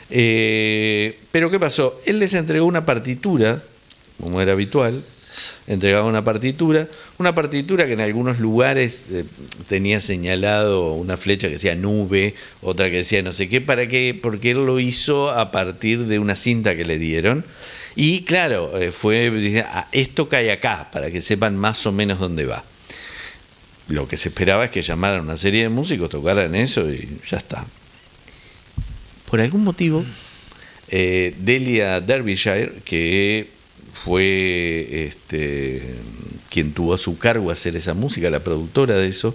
Eh, pero ¿qué pasó? Él les entregó una partitura, como era habitual. Entregaba una partitura, una partitura que en algunos lugares eh, tenía señalado una flecha que decía nube, otra que decía no sé qué, ¿para qué? Porque él lo hizo a partir de una cinta que le dieron. Y claro, eh, fue, dice, ah, esto cae acá, para que sepan más o menos dónde va. Lo que se esperaba es que llamaran a una serie de músicos, tocaran eso y ya está. Por algún motivo, eh, Delia Derbyshire, que fue este, quien tuvo a su cargo hacer esa música, la productora de eso,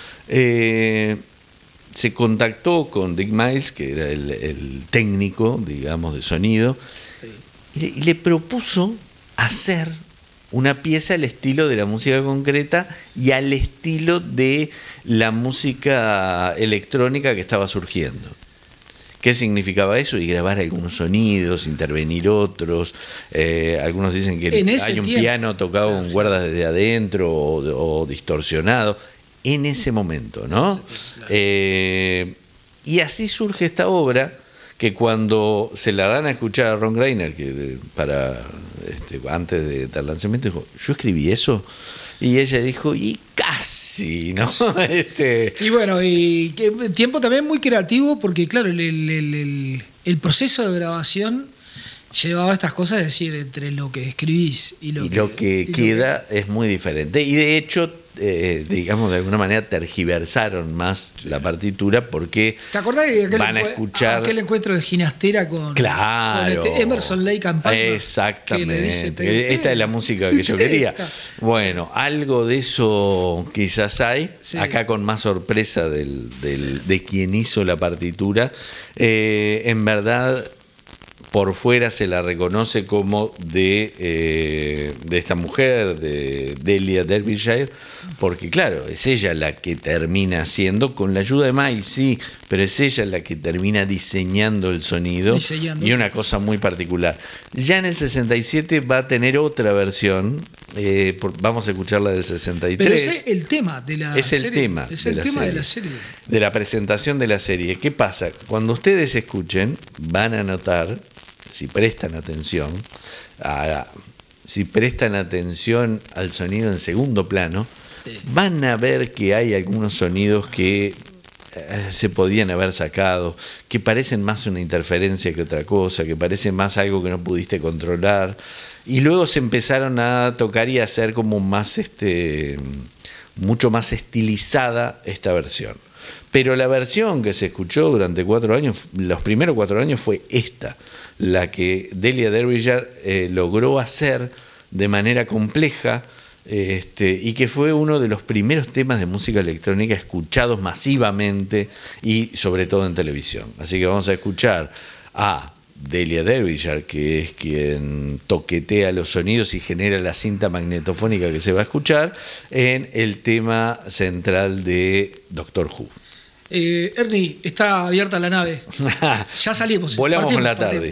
eh, se contactó con Dick Miles, que era el, el técnico, digamos, de sonido, sí. y, le, y le propuso hacer una pieza al estilo de la música concreta y al estilo de la música electrónica que estaba surgiendo. ¿Qué significaba eso? Y grabar algunos sonidos, intervenir otros. Eh, algunos dicen que hay un tiempo, piano tocado claro, con cuerdas desde adentro o, o distorsionado. En ese momento, ¿no? Claro. Eh, y así surge esta obra que cuando se la dan a escuchar a Ron Greiner, que para este, antes de tal lanzamiento, dijo, ¿yo escribí eso? Y ella dijo, y casi, ¿no? este... Y bueno, y que, tiempo también muy creativo, porque claro, el, el, el, el proceso de grabación llevaba estas cosas, es decir, entre lo que escribís y lo y que, lo que y queda lo que... es muy diferente. Y de hecho, eh, digamos, de alguna manera tergiversaron más sí. la partitura porque ¿te acordás de aquel, van a escuchar aquel encuentro de Ginastera con, claro. con este Emerson Lake and Palmer? Exactamente. Dice, esta es la música que yo quería. Bueno, algo de eso quizás hay. Sí. Acá con más sorpresa del, del, sí. de quien hizo la partitura. Eh, en verdad, por fuera se la reconoce como de, eh, de esta mujer, de Delia Derbyshire, porque claro, es ella la que termina haciendo, con la ayuda de Miles, sí, pero es ella la que termina diseñando el sonido diseñando. Y una cosa muy particular. Ya en el sesenta y siete va a tener otra versión, eh, por, vamos a escuchar la del sesenta y tres. Pero ese es el tema de la es serie. El tema es el de tema la de la serie. De la presentación de la serie. ¿Qué pasa? Cuando ustedes escuchen, van a notar, si prestan atención, a, si prestan atención al sonido en segundo plano, sí. van a ver que hay algunos sonidos que eh, se podían haber sacado, que parecen más una interferencia que otra cosa, que parecen más algo que no pudiste controlar, y luego se empezaron a tocar y a hacer como más, este, mucho más estilizada esta versión. Pero la versión que se escuchó durante cuatro años, los primeros cuatro años, fue esta, la que Delia Derbyshire eh, logró hacer de manera compleja, este, y que fue uno de los primeros temas de música electrónica escuchados masivamente y sobre todo en televisión. Así que vamos a escuchar a Delia Derbyshire, que es quien toquetea los sonidos y genera la cinta magnetofónica que se va a escuchar en el tema central de Doctor Who. Eh, Ernie, está abierta la nave. Ya salimos. Volamos con la tarde.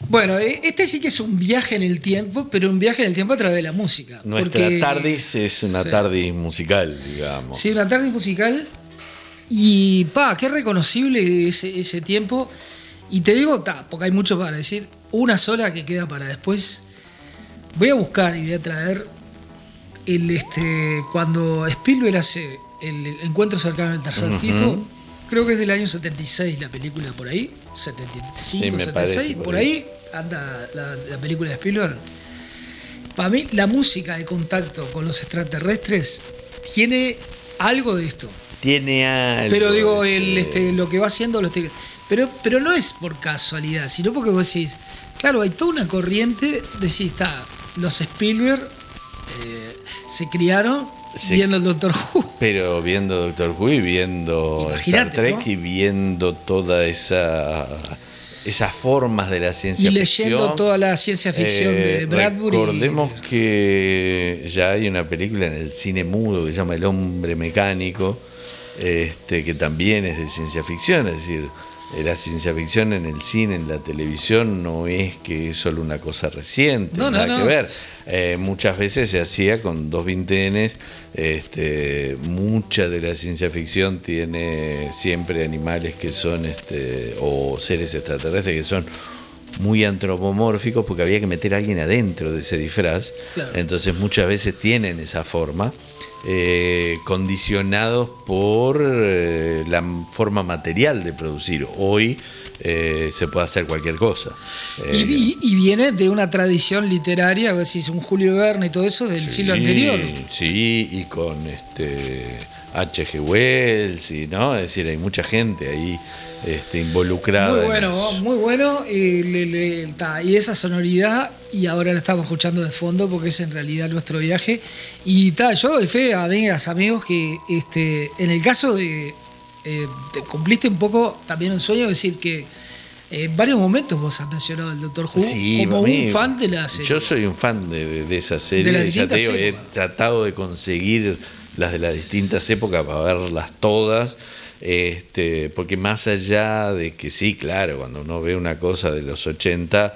Bueno, este sí que es un viaje en el tiempo, pero un viaje en el tiempo a través de la música. Nuestra porque, tardis es una sí. tardis musical, digamos. Sí, una tardis musical. Y, pa, qué reconocible ese, ese tiempo. Y te digo, ta, porque hay mucho para decir. Una sola que queda para después. Voy a buscar y voy a traer el este cuando Spielberg hace el Encuentro cercano del tercer uh-huh. tipo. Creo que es del año setenta y seis la película, por ahí. setenta y cinco, sí, setenta y seis, por, por ahí. ahí anda la, la película de Spielberg. Para mí, la música de contacto con los extraterrestres tiene algo de esto. Tiene algo. Pero digo, el, este, lo que va haciendo los te- pero, pero no es por casualidad, sino porque vos decís, claro, hay toda una corriente, decís, está, los Spielberg eh, se criaron sí, viendo el Doctor Who. Pero viendo Doctor Who y viendo Imaginate, Star Trek, ¿no? Y viendo toda esa esas formas de la ciencia ficción. Y ficción, leyendo toda la ciencia ficción eh, de Bradbury. Recordemos y... que ya hay una película en el cine mudo que se llama El hombre mecánico, este, que también es de ciencia ficción, es decir, la ciencia ficción en el cine, en la televisión, no es que es solo una cosa reciente, no, nada no, no. que ver. Eh, muchas veces se hacía con dos vintenes. Este, mucha de la ciencia ficción tiene siempre animales que son, este, o seres extraterrestres que son muy antropomórficos, porque había que meter a alguien adentro de ese disfraz. Claro. Entonces muchas veces tienen esa forma. Eh, condicionados por eh, la forma material de producir. Hoy eh, se puede hacer cualquier cosa. Eh, y, y, y viene de una tradición literaria, si es un Julio Verne y todo eso, del sí, siglo anterior. Sí, y con este H G Wells, y, ¿no? Es decir, hay mucha gente ahí este, involucrada. Muy bueno, en muy bueno. Y, le, le, ta, y esa sonoridad, y ahora la estamos escuchando de fondo porque es en realidad nuestro viaje. Y ta, yo doy fe a amigas, amigos, que este, en el caso de. Eh, te cumpliste un poco también un sueño, decir que en varios momentos vos has mencionado al Doctor Who sí, como mí, un fan de la serie. Yo soy un fan de, de, de esa serie. De ya te digo, he tratado de conseguir las de las distintas épocas para verlas todas. Este, porque más allá de que sí, claro, cuando uno ve una cosa de los ochenta,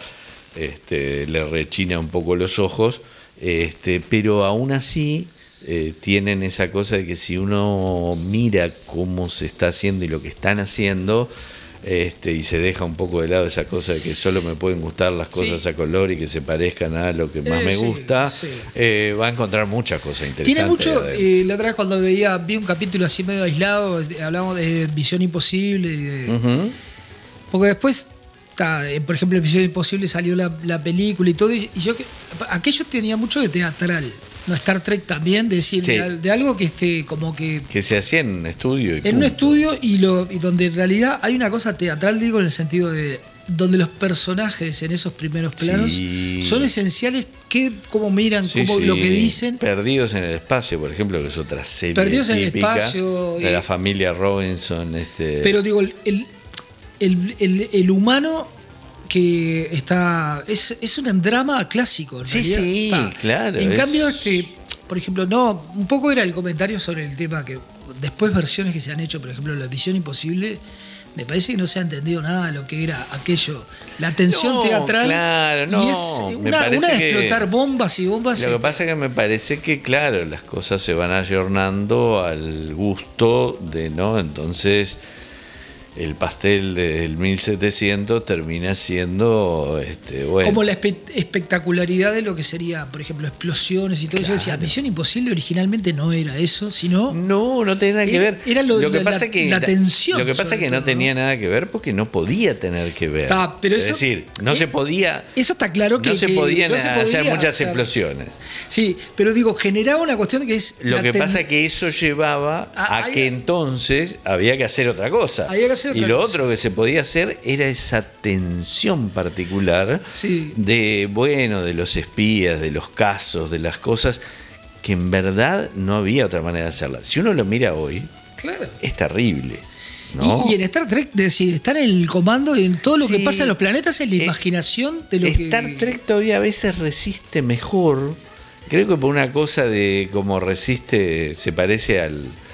este, le rechina un poco los ojos, este, pero aún así eh, tienen esa cosa de que si uno mira cómo se está haciendo y lo que están haciendo, este, y se deja un poco de lado esa cosa de que solo me pueden gustar las cosas sí. a color y que se parezcan a lo que más eh, me sí, gusta, sí. Eh, va a encontrar muchas cosas interesantes. Tiene mucho, eh, la otra vez cuando veía, vi un capítulo así medio aislado, hablamos de Visión Imposible, de, uh-huh. porque después, ta, por ejemplo, en Visión Imposible salió la, la película y todo, y yo aquello tenía mucho de teatral. No, Star Trek también, de decir, sí. de, de algo que esté como que. Que se hacía en un estudio. Y en punto. un estudio y, lo, y donde en realidad hay una cosa teatral, digo, en el sentido de. Donde los personajes en esos primeros planos sí. son esenciales, que cómo miran, sí, cómo, sí. lo que dicen. Perdidos en el espacio, por ejemplo, que es otra serie. Perdidos en el espacio. De la familia Robinson. Este... Pero digo, el, el, el, el, el humano. Que está. Es, es un drama clásico, en sí, realidad. Sí, está. claro. En es... cambio, este, por ejemplo, no, un poco era el comentario sobre el tema que después versiones que se han hecho, por ejemplo, la Visión Imposible, me parece que no se ha entendido nada de lo que era aquello, la tensión no, teatral. Claro, no. Y es una, una de explotar bombas y bombas. Lo y... que pasa es que me parece que, claro, las cosas se van ayornando al gusto de, ¿no? Entonces. El pastel del mil setecientos termina siendo este, bueno. Como la espe- espectacularidad de lo que sería, por ejemplo, explosiones y todo claro. eso. Yo decía, Misión Imposible originalmente no era eso, sino. No, no tenía nada que ver. Era lo, lo que la, pasa la, que la tensión. Lo que pasa es que todo, no tenía ¿no? nada que ver porque no podía tener que ver. Ta, pero es eso, decir, no eh, se podía. Eso está claro que. No se que podían no se hacer podría, muchas o sea, explosiones. Sí, pero digo, generaba una cuestión que es. Lo que ten... pasa es que eso llevaba a, a que entonces había que hacer otra cosa. Había que hacer otra y lo cosa. otro que se podía hacer era esa tensión particular sí. de, bueno, de los espías, de los casos, de las cosas, que en verdad no había otra manera de hacerla. Si uno lo mira hoy, claro. es terrible. ¿No? Y, y en Star Trek, decir, estar en el comando y en todo lo sí. que pasa en los planetas es la imaginación de lo Star que... Star Trek todavía a veces resiste mejor, creo que por una cosa de cómo resiste, se parece al...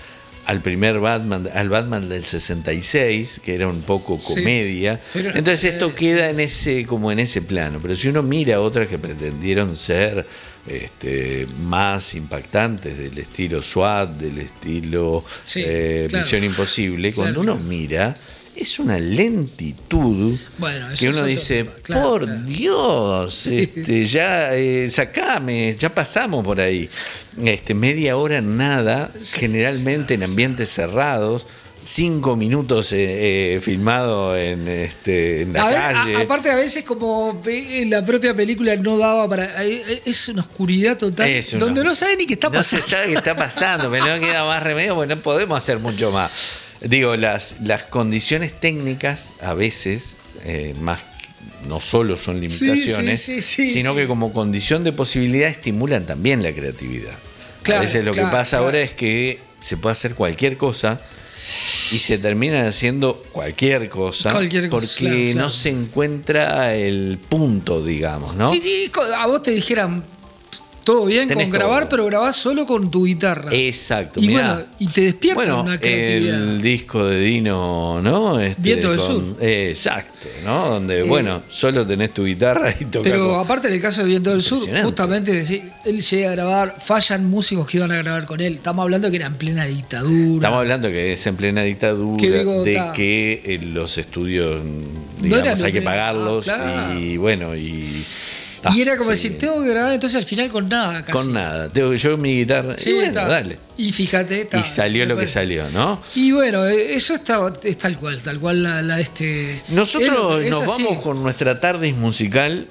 al primer Batman, al Batman del sesenta y seis, que era un poco comedia. Sí, entonces esto queda en ese, como en ese plano. Pero si uno mira otras que pretendieron ser este, más impactantes, del estilo SWAT, del estilo sí, eh, claro, Misión Imposible, claro, cuando uno mira, es una lentitud bueno, que uno dice, claro, por claro. Dios, sí. este, ya eh, sacame, ya pasamos por ahí. Este, media hora nada, sí, generalmente claro, en ambientes cerrados, cinco minutos eh, eh, filmado en, este, en la a calle. Ver, a, aparte a veces como la propia película no daba para... Es una oscuridad total, es una, donde no sabe ni qué está pasando. No se sabe qué está pasando, pero no queda más remedio porque no podemos hacer mucho más. Digo, las, las condiciones técnicas a veces, eh, más no solo son limitaciones, sí, sí, sí, sí, sino sí. que como condición de posibilidad estimulan también la creatividad. Claro, a veces lo claro, que pasa claro. ahora es que se puede hacer cualquier cosa y se termina haciendo cualquier cosa, cualquier cosa porque claro, claro. no se encuentra el punto, digamos, ¿no? Sí, sí, a vos te dijeran... Todo bien Tenés con grabar, todo. Pero grabás solo con tu guitarra. Exacto. Y mirá. bueno, y te despierta bueno, una creatividad. El disco de Dino, ¿no? Este, Viento del con, Sur. Eh, exacto, ¿no? Donde, eh, bueno, solo tenés tu guitarra y tocas. Pero con... aparte en el caso de Viento del Sur, justamente decir, él llega a grabar, fallan músicos que iban a grabar con él. Estamos hablando que era en plena dictadura. Estamos hablando que es en plena dictadura, digo, de ta... que eh, los estudios, digamos, no hay que pagarlos. Ah, claro. Y bueno, y... Ah, y era como sí. decir, tengo que grabar entonces al final con nada casi. Con nada, tengo yo mi guitarra. Sí, y bueno, está. dale. Y fíjate, está. Y salió lo que salió, ¿no? Y bueno, eso está, es tal cual, tal cual la, la este. Nosotros es, nos es vamos con nuestra tarde musical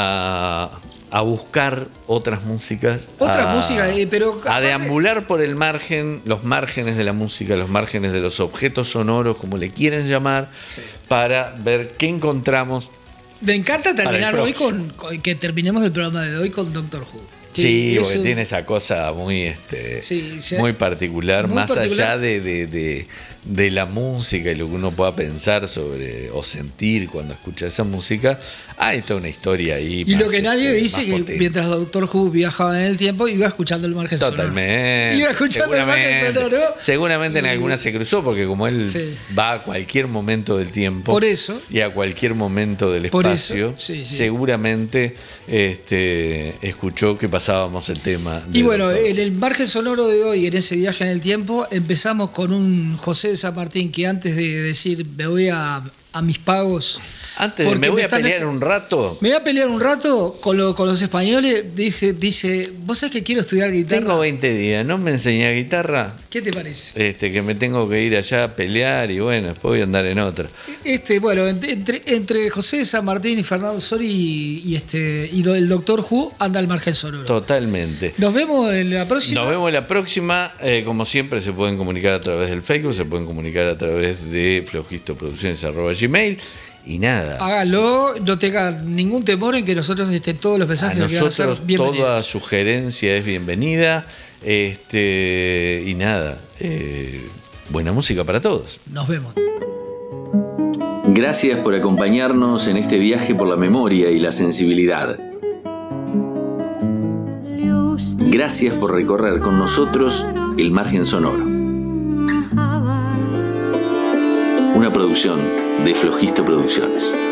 a, a buscar otras músicas. Otras a, músicas, eh, pero. A aparte, deambular por el margen, los márgenes de la música, los márgenes de los objetos sonoros, como le quieren llamar, sí. para ver qué encontramos. Me encanta terminar hoy con, con que terminemos el programa de hoy con Doctor Who. Sí, porque eso, tiene esa cosa muy este sí, sí, muy particular, muy más particular. allá de, de, de, de la música y lo que uno pueda pensar sobre o sentir cuando escucha esa música. Hay toda una historia ahí. Y más, lo que nadie este, dice que potente. Mientras Doctor Who viajaba en el tiempo, iba escuchando el margen Totalmente. sonoro. Iba escuchando el margen sonoro. Seguramente y... en alguna se cruzó, porque como él sí. va a cualquier momento del tiempo Por eso, y a cualquier momento del espacio, sí, sí. seguramente este, escuchó que pasábamos el tema. Y bueno, Doctor. En el margen sonoro de hoy, en ese viaje en el tiempo, empezamos con un José de San Martín que antes de decir me voy a, a mis pagos... Antes de me voy me a pelear ese, un rato. Me voy a pelear un rato con, lo, con los españoles. Dice, dice, vos sabés que quiero estudiar guitarra. Tengo veinte días, ¿no me enseñás guitarra? ¿Qué te parece? Este, que me tengo que ir allá a pelear y bueno, después voy a andar en otra. Este, bueno, entre, entre José de San Martín y Fernando Sori y, y, este, y el Doctor Who anda al margen sonoro. Totalmente. Nos vemos en la próxima. Nos vemos en la próxima. Eh, como siempre, se pueden comunicar a través del Facebook, se pueden comunicar a través de flojistoproducciones arroba gmail. Y nada. Hágalo, no tenga ningún temor en que nosotros este, todos los mensajes que van a ser bienvenidos. Toda sugerencia es bienvenida. Este, y nada, eh, buena música para todos. Nos vemos. Gracias por acompañarnos en este viaje por la memoria y la sensibilidad. Gracias por recorrer con nosotros el margen sonoro. Una producción de Flojisto Producciones.